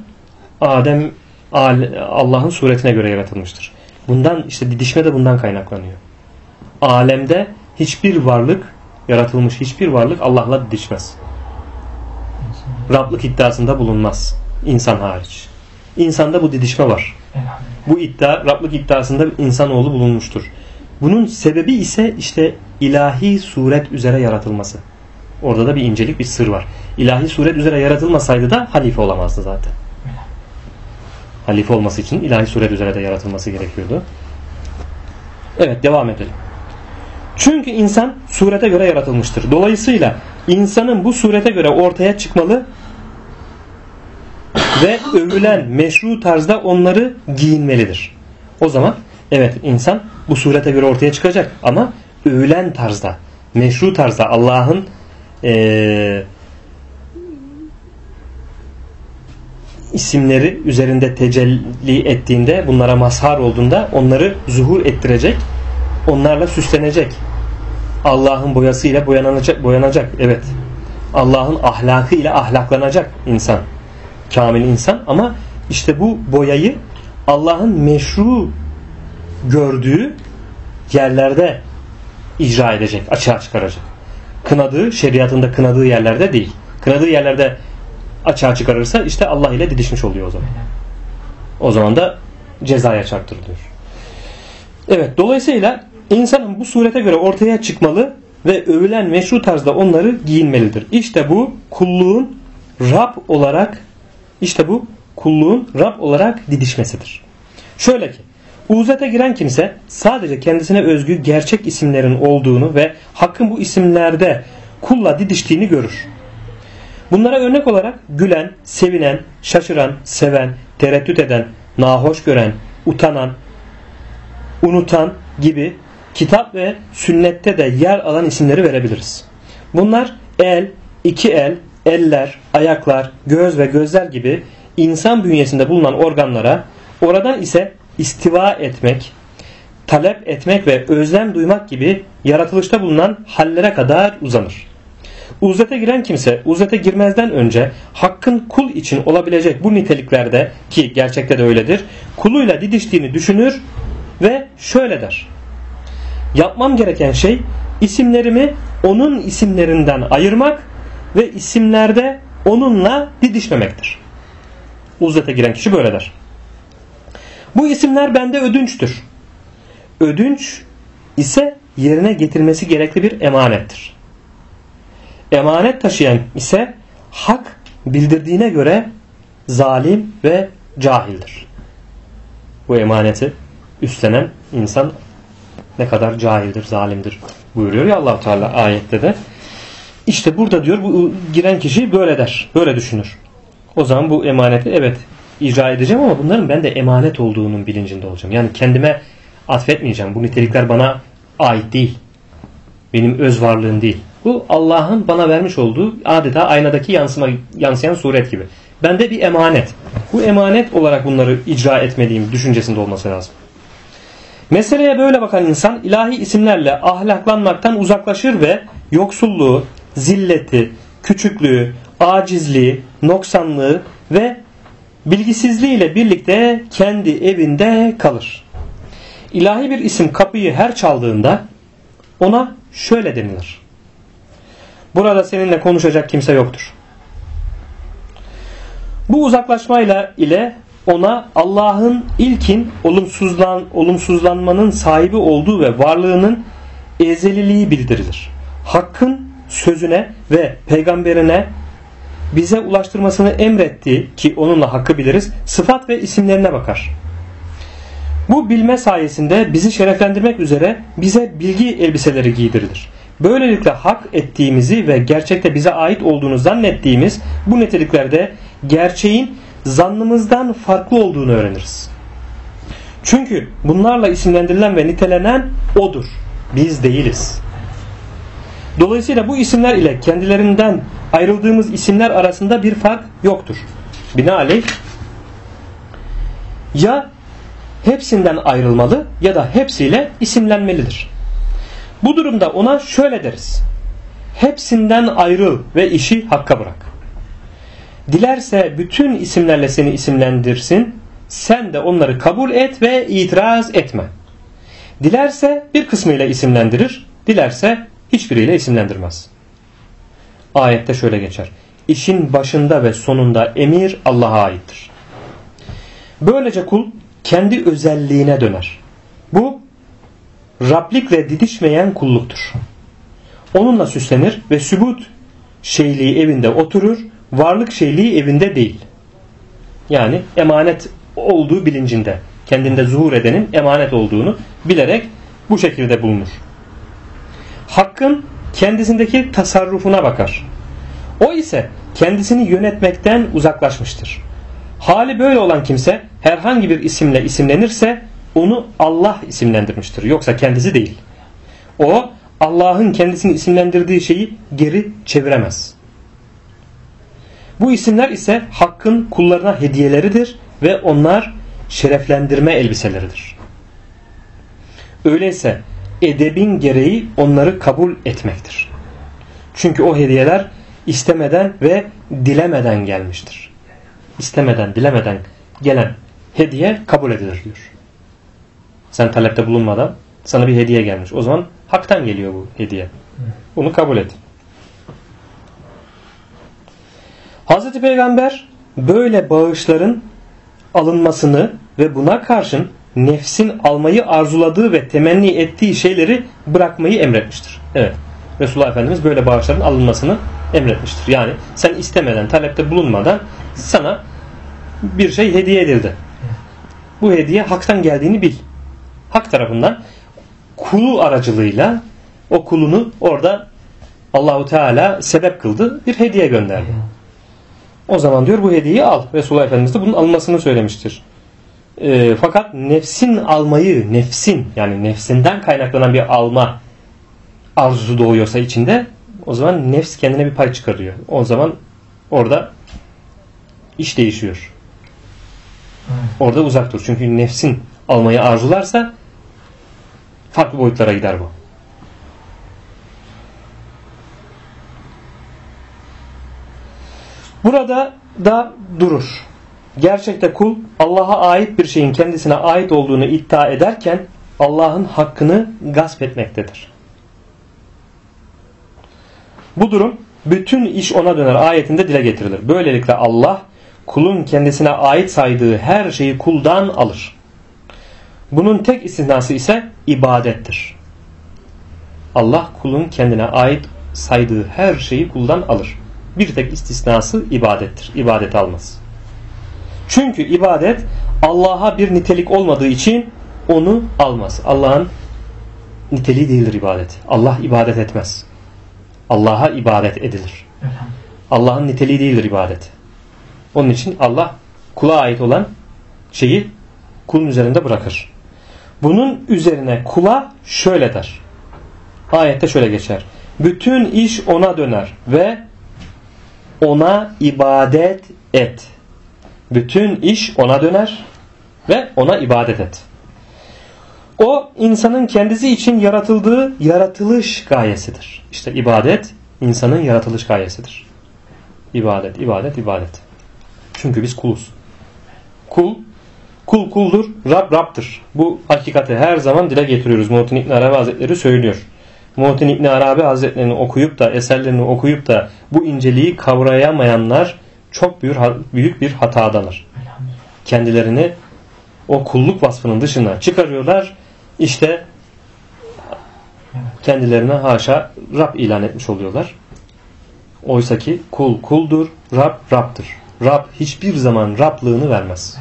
Allah'ın suretine göre yaratılmıştır. Bundan işte didişme de bundan kaynaklanıyor. Alemde hiçbir varlık, yaratılmış hiçbir varlık Allah'la didişmez. Rablık iddiasında bulunmaz. İnsan hariç. İnsanda bu didişme var. Bu iddia, Rablık iddiasında insanoğlu bulunmuştur. Bunun sebebi ise işte ilahi suret üzere yaratılması. Orada da bir incelik, bir sır var. İlahi suret üzere yaratılmasaydı da halife olamazdı zaten. Halife olması için ilahi suret üzere de yaratılması gerekiyordu. Evet, devam edelim. Çünkü insan surete göre yaratılmıştır. Dolayısıyla insanın bu surete göre ortaya çıkmalı ve övülen meşru tarzda onları giyinmelidir. O zaman evet, insan bu surete göre ortaya çıkacak ama övülen tarzda, meşru tarzda, Allah'ın isimleri üzerinde tecelli ettiğinde, bunlara mazhar olduğunda onları zuhur ettirecek, onlarla süslenecek. Allah'ın boyasıyla boyanacak. Evet. Allah'ın ahlakıyla ahlaklanacak insan. Kamil insan, ama işte bu boyayı Allah'ın meşru gördüğü yerlerde icra edecek, açığa çıkaracak. Kınadığı, şeriatında kınadığı yerlerde değil. Kınadığı yerlerde açığa çıkarırsa işte Allah ile didişmiş oluyor o zaman. O zaman da cezaya çarptırılıyor. Evet, dolayısıyla insanın bu surete göre ortaya çıkmalı ve övülen meşru tarzda onları giyinmelidir. İşte bu kulluğun Rab olarak didişmesidir. Şöyle ki, uzete giren kimse sadece kendisine özgü gerçek isimlerin olduğunu ve Hakk'ın bu isimlerde kulla didiştiğini görür. Bunlara örnek olarak gülen, sevinen, şaşıran, seven, tereddüt eden, nahoş gören, utanan, unutan gibi kitap ve sünnette de yer alan isimleri verebiliriz. Bunlar el, iki el, eller, ayaklar, göz ve gözler gibi insan bünyesinde bulunan organlara, oradan ise istiva etmek, talep etmek ve özlem duymak gibi yaratılışta bulunan hallere kadar uzanır. Uzlete giren kimse uzlete girmezden önce Hakk'ın kul için olabilecek bu niteliklerde, ki gerçekte de öyledir, kuluyla didiştiğini düşünür ve şöyle der: yapmam gereken şey isimlerimi onun isimlerinden ayırmak ve isimlerde onunla didişmemektir. Uzlete giren kişi böyle der. Bu isimler bende ödünçtür. Ödünç ise yerine getirmesi gerekli bir emanettir. Emanet taşıyan ise hak bildirdiğine göre zalim ve cahildir. Bu emaneti üstlenen insan ne kadar cahildir, zalimdir buyuruyor ya Allah Teala ayette de. İşte burada diyor, bu giren kişi böyle der, böyle düşünür. O zaman bu emaneti evet icra edeceğim ama bunların ben de emanet olduğunun bilincinde olacağım. Yani kendime atfetmeyeceğim. Bu nitelikler bana ait değil. Benim öz varlığım değil. Bu Allah'ın bana vermiş olduğu adeta aynadaki yansıyan suret gibi. Bende bir emanet. Bu emanet olarak bunları icra etmeliyim düşüncesinde olması lazım. Meseleye böyle bakan insan ilahi isimlerle ahlaklanmaktan uzaklaşır ve yoksulluğu, zilleti, küçüklüğü, acizliği, noksanlığı ve bilgisizliğiyle birlikte kendi evinde kalır. İlahi bir isim kapıyı her çaldığında ona şöyle denilir: burada seninle konuşacak kimse yoktur. Bu uzaklaşmayla ile ona Allah'ın ilkin olumsuzlanmanın sahibi olduğu ve varlığının ezeliliği bildirilir. Hakkın sözüne ve peygamberine bize ulaştırmasını emrettiği, ki onunla hakkı biliriz, sıfat ve isimlerine bakar. Bu bilme sayesinde bizi şereflendirmek üzere bize bilgi elbiseleri giydirilir. Böylelikle hak ettiğimizi ve gerçekte bize ait olduğunu zannettiğimiz bu niteliklerde gerçeğin zannımızdan farklı olduğunu öğreniriz. Çünkü bunlarla isimlendirilen ve nitelenen O'dur. Biz değiliz. Dolayısıyla bu isimler ile kendilerinden ayrıldığımız isimler arasında bir fark yoktur. Binaenaleyh ya hepsinden ayrılmalı ya da hepsiyle isimlenmelidir. Bu durumda ona şöyle deriz: hepsinden ayrıl ve işi Hakk'a bırak. Dilerse bütün isimlerle seni isimlendirsin, sen de onları kabul et ve itiraz etme. Dilerse bir kısmıyla isimlendirir, dilerse hiçbiriyle isimlendirmez. Ayette şöyle geçer: İşin başında ve sonunda emir Allah'a aittir. Böylece kul kendi özelliğine döner. Bu Rablikle didişmeyen kulluktur. Onunla süslenir ve sübut şeyliği evinde oturur, varlık şeyliği evinde değil. Yani emanet olduğu bilincinde, kendinde zuhur edenin emanet olduğunu bilerek bu şekilde bulunur. Hakkın kendisindeki tasarrufuna bakar. O ise kendisini yönetmekten uzaklaşmıştır. Hali böyle olan kimse herhangi bir isimle isimlenirse onu Allah isimlendirmiştir. Yoksa kendisi değil. O Allah'ın kendisini isimlendirdiği şeyi geri çeviremez. Bu isimler ise Hakk'ın kullarına hediyeleridir ve onlar şereflendirme elbiseleridir. Öyleyse edebin gereği onları kabul etmektir. Çünkü o hediyeler istemeden ve dilemeden gelmiştir. İstemeden, dilemeden gelen hediye kabul edilir diyor. Sen talepte bulunmadan sana bir hediye gelmiş. O zaman Hak'tan geliyor bu hediye. Bunu kabul et. Hazreti Peygamber böyle bağışların alınmasını ve buna karşın nefsin almayı arzuladığı ve temenni ettiği şeyleri bırakmayı emretmiştir. Evet. Resulullah Efendimiz böyle bağışların alınmasını emretmiştir. Yani sen istemeden, talepte bulunmadan sana bir şey hediye edildi. Bu hediye Hak'tan geldiğini bil. Hak tarafından kulu aracılığıyla o kulunu orada Allahu Teala sebep kıldı, bir hediye gönderdi. O zaman diyor bu hediyeyi al. Resulullah Efendimiz de bunun alınmasını söylemiştir. Fakat nefsin almayı, yani nefsinden kaynaklanan bir alma arzusu doğuyorsa içinde, o zaman nefs kendine bir pay çıkarıyor. O zaman orada iş değişiyor. Orada uzak dur. Çünkü nefsin almayı arzularsa farklı boyutlara gider bu. Burada da durur. Gerçekte kul Allah'a ait bir şeyin kendisine ait olduğunu iddia ederken Allah'ın hakkını gasp etmektedir. Bu durum bütün iş ona döner ayetinde dile getirilir. Böylelikle Allah kulun kendisine ait saydığı her şeyi kuldan alır. Bunun tek istisnası ise ibadettir. Allah kulun kendine ait saydığı her şeyi kuldan alır. Bir tek istisnası ibadettir. İbadeti almaz. Çünkü ibadet Allah'a bir nitelik olmadığı için onu almaz. Allah'ın niteliği değildir ibadet. Allah ibadet etmez. Allah'a ibadet edilir. Allah'ın niteliği değildir ibadet. Onun için Allah kula ait olan şeyi kulun üzerinde bırakır. Bunun üzerine kula şöyle der. Ayette şöyle geçer: bütün iş ona döner ve ona ibadet et. Bütün iş ona döner ve ona ibadet et. O insanın kendisi için yaratıldığı yaratılış gayesidir. İşte ibadet insanın yaratılış gayesidir. İbadet, ibadet, ibadet. Çünkü biz kuluz. Kul kuldur, Rab Rab'dır. Bu hakikati her zaman dile getiriyoruz. Muhittin İbn Arabi Hazretleri söylüyor. Muhittin İbn Arabi Hazretlerini okuyup da, eserlerini okuyup da bu inceliği kavrayamayanlar çok büyük bir hatadalar. Kendilerini o kulluk vasfının dışına çıkarıyorlar. İşte kendilerine haşa Rab ilan etmiş oluyorlar. Oysa ki kul kuldur, Rab Rab'dır. Rab hiçbir zaman Rablığını vermez.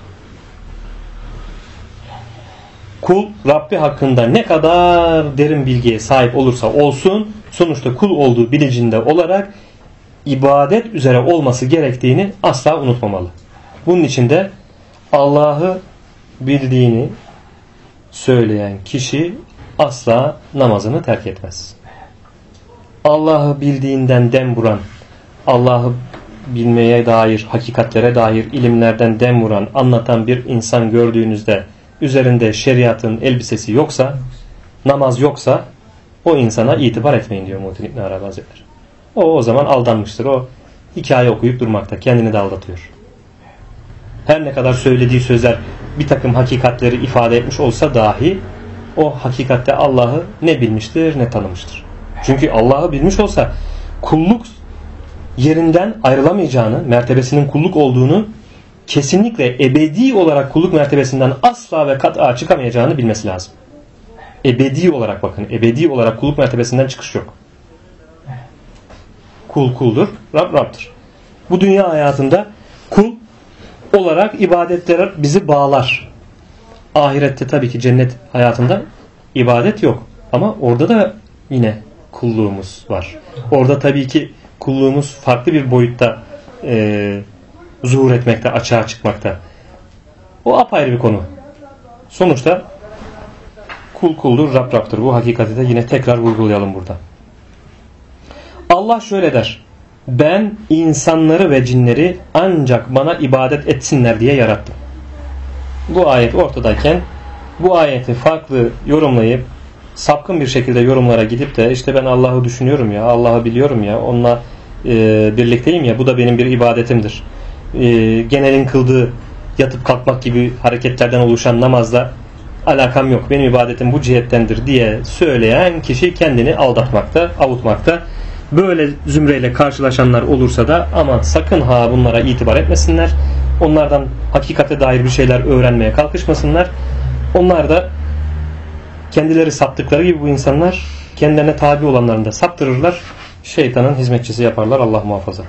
Kul Rabbi hakkında ne kadar derin bilgiye sahip olursa olsun, sonuçta kul olduğu bilincinde olarak ibadet üzere olması gerektiğini asla unutmamalı. Bunun için de Allah'ı bildiğini söyleyen kişi asla namazını terk etmez. Allah'ı bildiğinden dem vuran, Allah'ı bilmeye dair, hakikatlere dair ilimlerden dem vuran, anlatan bir insan gördüğünüzde üzerinde şeriatın elbisesi yoksa, namaz yoksa o insana itibar etmeyin diyor Muhittin İbn Arabi Hazretleri. O zaman aldanmıştır. O hikaye okuyup durmakta. Kendini de aldatıyor. Her ne kadar söylediği sözler bir takım hakikatleri ifade etmiş olsa dahi o hakikatte Allah'ı ne bilmiştir ne tanımıştır. Çünkü Allah'ı bilmiş olsa kulluk yerinden ayrılamayacağını, mertebesinin kulluk olduğunu, kesinlikle ebedi olarak kulluk mertebesinden asla ve kat'a çıkamayacağını bilmesi lazım. Ebedi olarak, bakın, ebedi olarak kulluk mertebesinden çıkış yok. Kul kuldur, Rab Rab'dır. Bu dünya hayatında kul olarak ibadetler bizi bağlar. Ahirette tabii ki cennet hayatında ibadet yok. Ama orada da yine kulluğumuz var. Orada tabii ki kulluğumuz farklı bir boyutta zuhur etmekte, açığa çıkmakta. O apayrı bir konu. Sonuçta kul kuldur, Rab Rab'dır. Bu hakikati de yine tekrar vurgulayalım burada. Allah şöyle der: ben insanları ve cinleri ancak bana ibadet etsinler diye yarattım. Bu ayet ortadayken bu ayeti farklı yorumlayıp sapkın bir şekilde yorumlara gidip de işte ben Allah'ı düşünüyorum ya, Allah'ı biliyorum ya, onunla birlikteyim ya, bu da benim bir ibadetimdir. Genelin kıldığı yatıp kalkmak gibi hareketlerden oluşan namazla alakam yok, benim ibadetim bu cihettendir diye söyleyen kişi kendini aldatmakta, avutmakta. Böyle zümreyle karşılaşanlar olursa da aman sakın ha bunlara itibar etmesinler. Onlardan hakikate dair bir şeyler öğrenmeye kalkışmasınlar. Onlar da kendileri saptıkları gibi bu insanlar kendilerine tabi olanlarını da saptırırlar. Şeytanın hizmetçisi yaparlar, Allah muhafaza.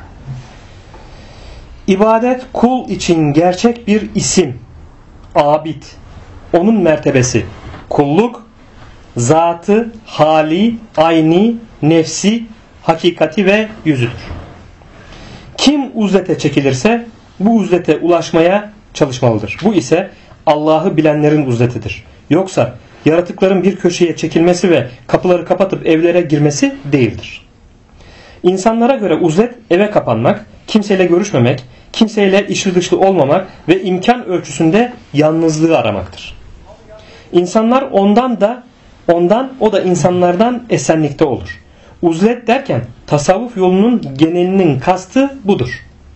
İbadet kul için gerçek bir isim. Abid. Onun mertebesi kulluk, zatı, hali, ayni, nefsi, hakikati ve yüzüdür. Kim uzlete çekilirse bu uzlete ulaşmaya çalışmalıdır. Bu ise Allah'ı bilenlerin uzletidir. Yoksa yaratıkların bir köşeye çekilmesi ve kapıları kapatıp evlere girmesi değildir. İnsanlara göre uzlet eve kapanmak, kimseyle görüşmemek, kimseyle içli dışlı olmamak ve imkan ölçüsünde yalnızlığı aramaktır. İnsanlar ondan o da insanlardan esenlikte olur. Uzlet derken tasavvuf yolunun genelinin kastı budur.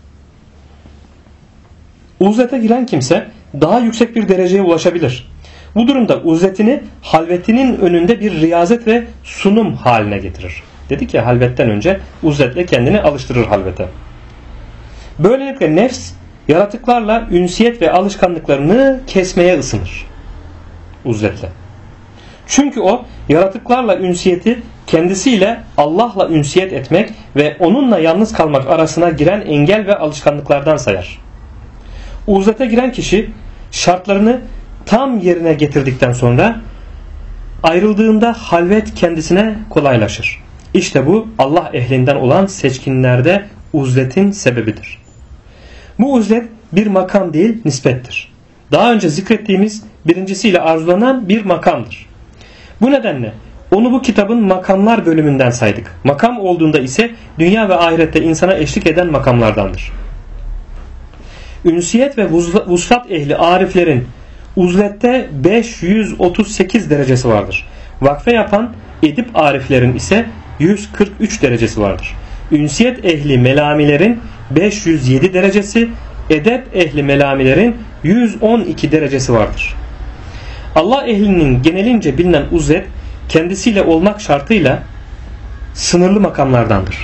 Uzlete giren kimse daha yüksek bir dereceye ulaşabilir. Bu durumda uzletini halvetinin önünde bir riyazet ve sunum haline getirir. Dedik ya, halvetten önce uzletle kendini alıştırır halvete. Böylelikle nefs yaratıklarla ünsiyet ve alışkanlıklarını kesmeye ısınır. Uzletle. Çünkü o yaratıklarla ünsiyeti kendisiyle Allah'la ünsiyet etmek ve onunla yalnız kalmak arasına giren engel ve alışkanlıklardan sayar. Uzlete giren kişi şartlarını tam yerine getirdikten sonra ayrıldığında halvet kendisine kolaylaşır. İşte bu Allah ehlinden olan seçkinlerde uzletin sebebidir. Bu uzlet bir makam değil, nispettir. Daha önce zikrettiğimiz birincisiyle arzulanan bir makamdır. Bu nedenle onu bu kitabın makamlar bölümünden saydık. Makam olduğunda ise dünya ve ahirette insana eşlik eden makamlardandır. Ünsiyet ve vuslat ehli ariflerin Uzlette 538 derecesi vardır. Vakfe yapan edip ariflerin ise 143 derecesi vardır. Ünsiyet ehli melamilerin 507 derecesi, edep ehli melamilerin 112 derecesi vardır. Allah ehlinin genelince bilinen uzlet kendisiyle olmak şartıyla sınırlı makamlardandır.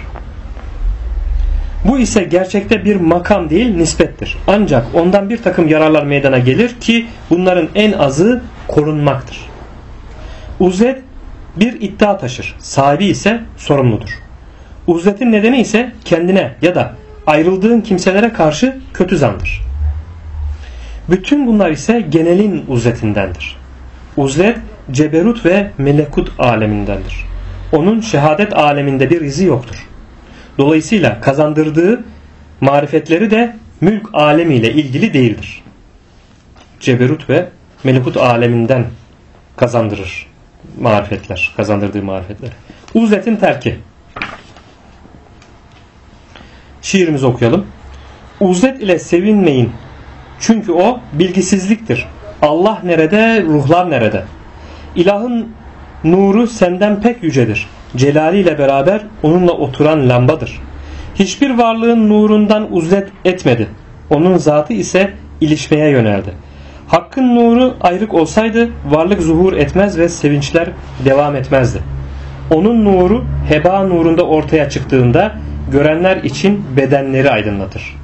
Bu ise gerçekte bir makam değil, nispettir. Ancak ondan bir takım yararlar meydana gelir ki bunların en azı korunmaktır. Uzlet bir iddia taşır. Sahibi ise sorumludur. Uzletin nedeni ise kendine ya da ayrıldığın kimselere karşı kötü zandır. Bütün bunlar ise genelin uzletindendir. Uzlet ceberut ve melekut alemindendir. Onun şehadet aleminde bir izi yoktur. Dolayısıyla kazandırdığı marifetleri de mülk alemiyle ilgili değildir. Ceberut ve melekut aleminden kazandırır marifetler, kazandırdığı marifetleri. Uzletin terki. Şiirimizi okuyalım. Uzlet ile sevinmeyin. Çünkü o bilgisizliktir. Allah nerede, ruhlar nerede? İlahın nuru senden pek yücedir. Celaliyle beraber onunla oturan lambadır. Hiçbir varlığın nurundan uzlet etmedi. Onun zatı ise ilişmeye yöneldi. Hakkın nuru ayrık olsaydı varlık zuhur etmez ve sevinçler devam etmezdi. Onun nuru heba nurunda ortaya çıktığında görenler için bedenleri aydınlatır.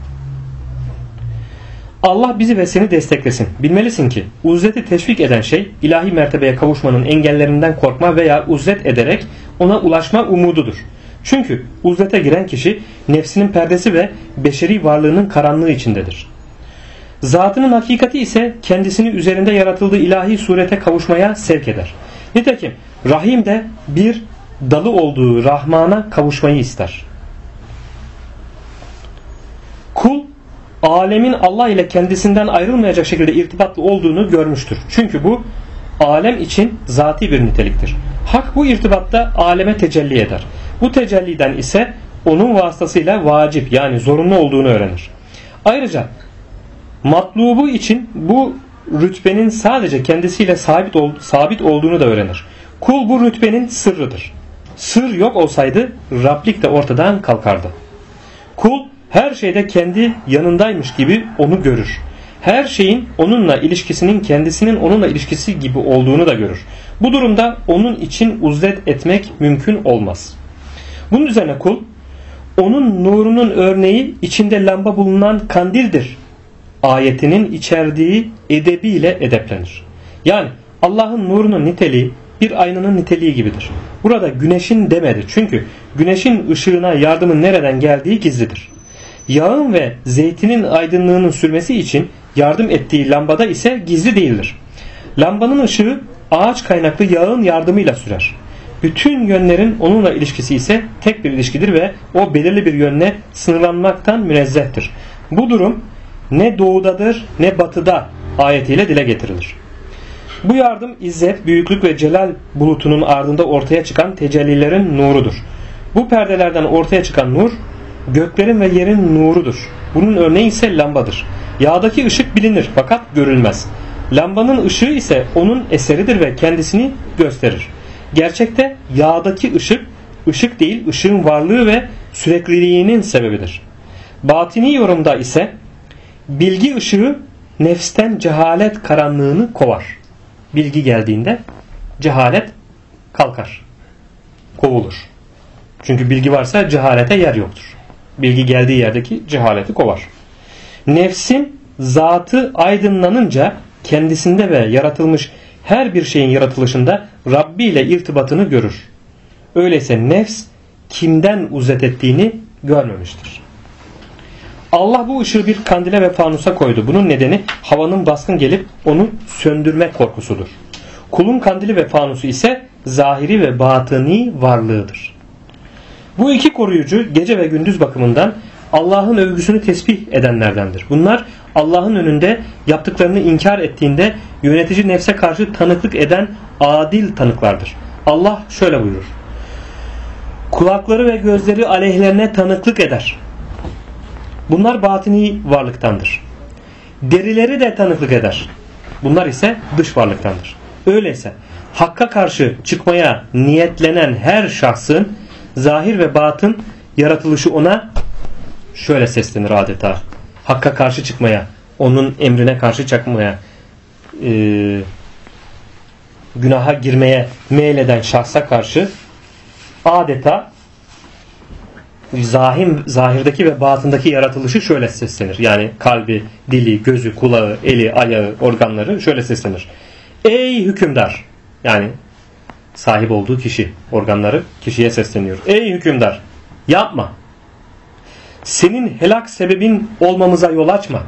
Allah bizi ve seni desteklesin. Bilmelisin ki uzleti teşvik eden şey ilahi mertebeye kavuşmanın engellerinden korkma veya uzlet ederek ona ulaşma umududur. Çünkü uzlete giren kişi nefsinin perdesi ve beşeri varlığının karanlığı içindedir. Zatının hakikati ise kendisini üzerinde yaratıldığı ilahi surete kavuşmaya sevk eder. Nitekim Rahim de bir dalı olduğu Rahman'a kavuşmayı ister. Kul alemin Allah ile kendisinden ayrılmayacak şekilde irtibatlı olduğunu görmüştür. Çünkü bu alem için zati bir niteliktir. Hak bu irtibatta aleme tecelli eder. Bu tecelliden ise onun vasıtasıyla vacip yani zorunlu olduğunu öğrenir. Ayrıca matlubu için bu rütbenin sadece kendisiyle sabit olduğunu da öğrenir. Kul bu rütbenin sırrıdır. Sır yok olsaydı Rablik de ortadan kalkardı. Kul her şeyde kendi yanındaymış gibi onu görür. Her şeyin onunla ilişkisinin kendisinin onunla ilişkisi gibi olduğunu da görür. Bu durumda onun için uzlet etmek mümkün olmaz. Bunun üzerine kul, onun nurunun örneği içinde lamba bulunan kandildir ayetinin içerdiği edebiyle edeplenir. Yani Allah'ın nurunun niteliği bir aynanın niteliği gibidir. Burada güneşin demedi. Çünkü güneşin ışığına yardımın nereden geldiği gizlidir. Yağın ve zeytinin aydınlığının sürmesi için yardım ettiği lambada ise gizli değildir. Lambanın ışığı ağaç kaynaklı yağın yardımıyla sürer. Bütün yönlerin onunla ilişkisi ise tek bir ilişkidir ve o belirli bir yönle sınırlanmaktan münezzehtir. Bu durum ne doğudadır ne batıda ayetiyle dile getirilir. Bu yardım izzet, büyüklük ve celal bulutunun ardında ortaya çıkan tecellilerin nurudur. Bu perdelerden ortaya çıkan nur göklerin ve yerin nurudur. Bunun örneği ise lambadır. Yağdaki ışık bilinir fakat görülmez. Lambanın ışığı ise onun eseridir ve kendisini gösterir. Gerçekte yağdaki ışık değil ışığın varlığı ve sürekliliğinin sebebidir. Batini yorumda ise bilgi ışığı nefsten cehalet karanlığını kovar. Bilgi geldiğinde cehalet kalkar, kovulur. Çünkü bilgi varsa cehalete yer yoktur. Bilgi geldiği yerdeki cehaleti kovar. Nefsin zatı aydınlanınca kendisinde ve yaratılmış her bir şeyin yaratılışında Rabbi ile irtibatını görür. Öyleyse nefs kimden uzlet ettiğini görmemiştir. Allah bu ışığı bir kandile ve fanusa koydu. Bunun nedeni havanın baskın gelip onu söndürme korkusudur. Kulun kandili ve fanusu ise zahiri ve batıni varlığıdır. Bu iki koruyucu gece ve gündüz bakımından Allah'ın övgüsünü tesbih edenlerdendir. Bunlar Allah'ın önünde yaptıklarını inkar ettiğinde yönetici nefse karşı tanıklık eden adil tanıklardır. Allah şöyle buyurur. Kulakları ve gözleri aleyhlerine tanıklık eder. Bunlar batini varlıktandır. Derileri de tanıklık eder. Bunlar ise dış varlıktandır. Öyleyse hakka karşı çıkmaya niyetlenen her şahsın zahir ve batın yaratılışı ona şöyle seslenir adeta. Hakka karşı çıkmaya, onun emrine karşı çıkmaya, günaha girmeye meyleden şahsa karşı adeta zahirdeki ve batındaki yaratılışı şöyle seslenir. Yani kalbi, dili, gözü, kulağı, eli, ayağı, organları şöyle seslenir. Ey hükümdar! Yani sahip olduğu kişi, organları kişiye sesleniyor. Ey hükümdar! Yapma! Senin helak sebebin olmamıza yol açma.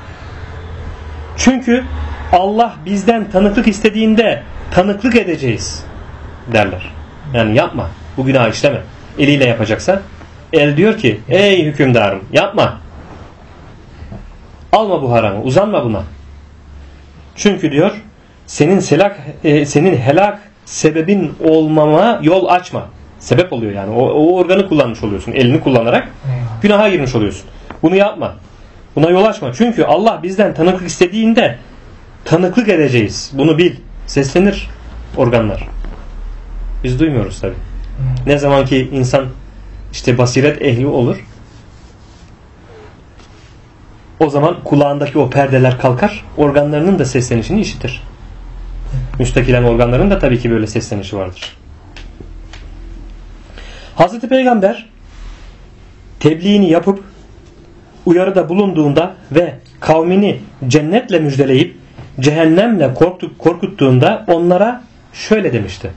Çünkü Allah bizden tanıklık istediğinde tanıklık edeceğiz derler. Yani yapma, bu günah işleme. Eliyle yapacaksa el diyor ki ey hükümdarım yapma. Alma bu haramı, uzanma buna. Çünkü diyor senin helak sebebin olmama yol açma. Sebep oluyor yani. O organı kullanmış oluyorsun. Elini kullanarak günaha girmiş oluyorsun. Bunu yapma. Buna yol açma. Çünkü Allah bizden tanıklık istediğinde tanıklık edeceğiz. Bunu bil. Seslenir organlar. Biz duymuyoruz tabi. Ne zaman ki insan işte basiret ehli olur, o zaman kulağındaki o perdeler kalkar, organlarının da seslenişini işitir. Müstakilen organların da tabii ki böyle seslenişi vardır. Hazreti Peygamber tebliğini yapıp uyarıda bulunduğunda ve kavmini cennetle müjdeleyip cehennemle korkuttuğunda onlara şöyle demişti.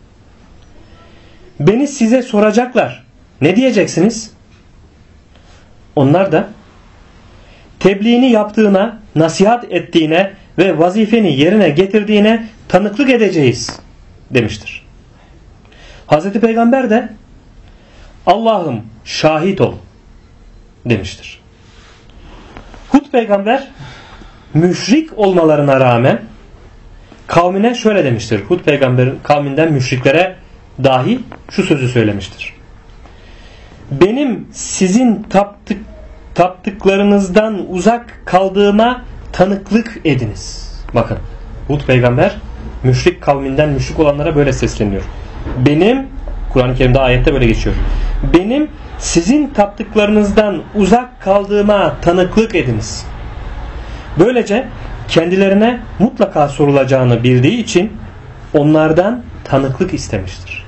Beni size soracaklar. Ne diyeceksiniz? Onlar da tebliğini yaptığına, nasihat ettiğine ve vazifeni yerine getirdiğine tanıklık edeceğiz demiştir. Hazreti Peygamber de Allah'ım şahit ol demiştir. Hud peygamber müşrik olmalarına rağmen kavmine şöyle demiştir. Hud peygamberin kavminden müşriklere dahi şu sözü söylemiştir. Benim sizin taptıklarınızdan uzak kaldığıma tanıklık ediniz. Bakın Hud peygamber müşrik kavminden müşrik olanlara böyle sesleniyor. Benim, Kur'an-ı Kerim'de ayette böyle geçiyor. Benim sizin taptıklarınızdan uzak kaldığıma tanıklık ediniz. Böylece kendilerine mutlaka sorulacağını bildiği için onlardan tanıklık istemiştir.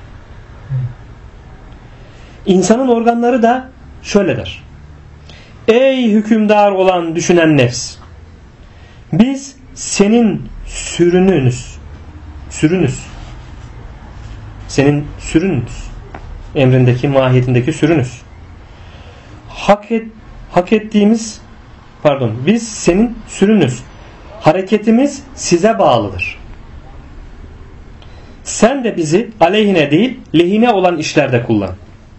İnsanın organları da şöyle der. Ey hükümdar olan düşünen nefs! Biz senin sürünüz. Senin sürünüz. Emrindeki, mahiyetindeki sürünüz. Biz senin sürünüz. Hareketimiz size bağlıdır. Sen de bizi aleyhine değil, lehine olan işlerde kullan.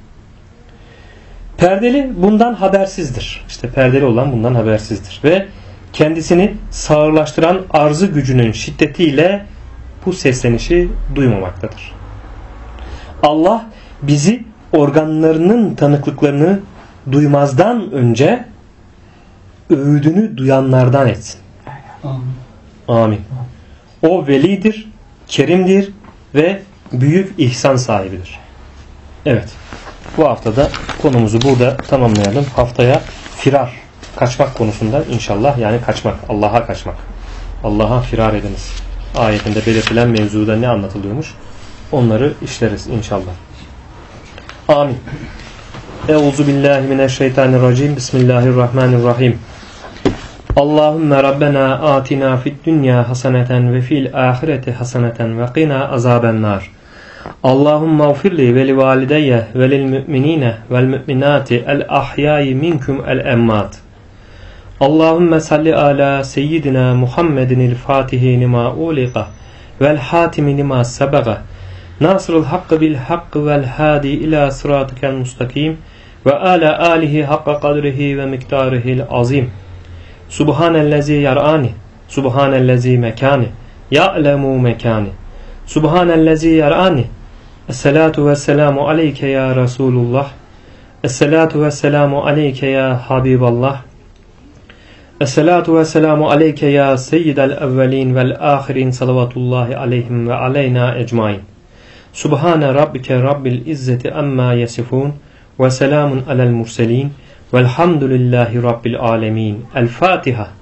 Perdeli bundan habersizdir. İşte perdeli olan bundan habersizdir. Ve kendisini sağırlaştıran arzı gücünün şiddetiyle bu seslenişi duymamaktadır. Allah bizi organlarının tanıklıklarını duymazdan önce öğüdünü duyanlardan etsin. Amin. O velidir, kerimdir ve büyük ihsan sahibidir. Evet. Bu haftada konumuzu burada tamamlayalım. Haftaya firar, kaçmak konusunda inşallah, yani kaçmak, Allah'a kaçmak. Allah'a firar ediniz. Ayetinde belirtilen mevzuda ne anlatılıyormuş? Onları işleriz inşallah. Amin. Euzubillahimineşşeytanirracim. Bismillahirrahmanirrahim. Allahümme Rabbena atina fid dünya haseneten ve fil ahireti haseneten ve qina azabennar. Allahümme ufirli ve li valideyye ve lil müminine vel müminati el ahyai minkum el emmat. Allahümme salli ala seyyidina Muhammedin il fatihi lima uliqa vel hatimi lima sebaga. Nasrul hakkı bil hakkı vel hadi ila sıratikel mustakim ve ala alihi hakka kadrihi ve miktarihil azim. Subhanellezi yarani, subhanellezi mekani, ya'lemu mekani. Subhanellezi yarani. Esselatu vesselamu aleyke ya Resulullah. Esselatu vesselamu aleyke ya Habiballah. Esselatu ve selamu aleyke ya seyyidel evvelin vel ahirin salavatullahi aleyhim ve aleyna ecmain. Subhane rabbike rabbil izzeti amma yasifun ve selamun alel murselin velhamdülillahi rabbil alemin. El Fatiha.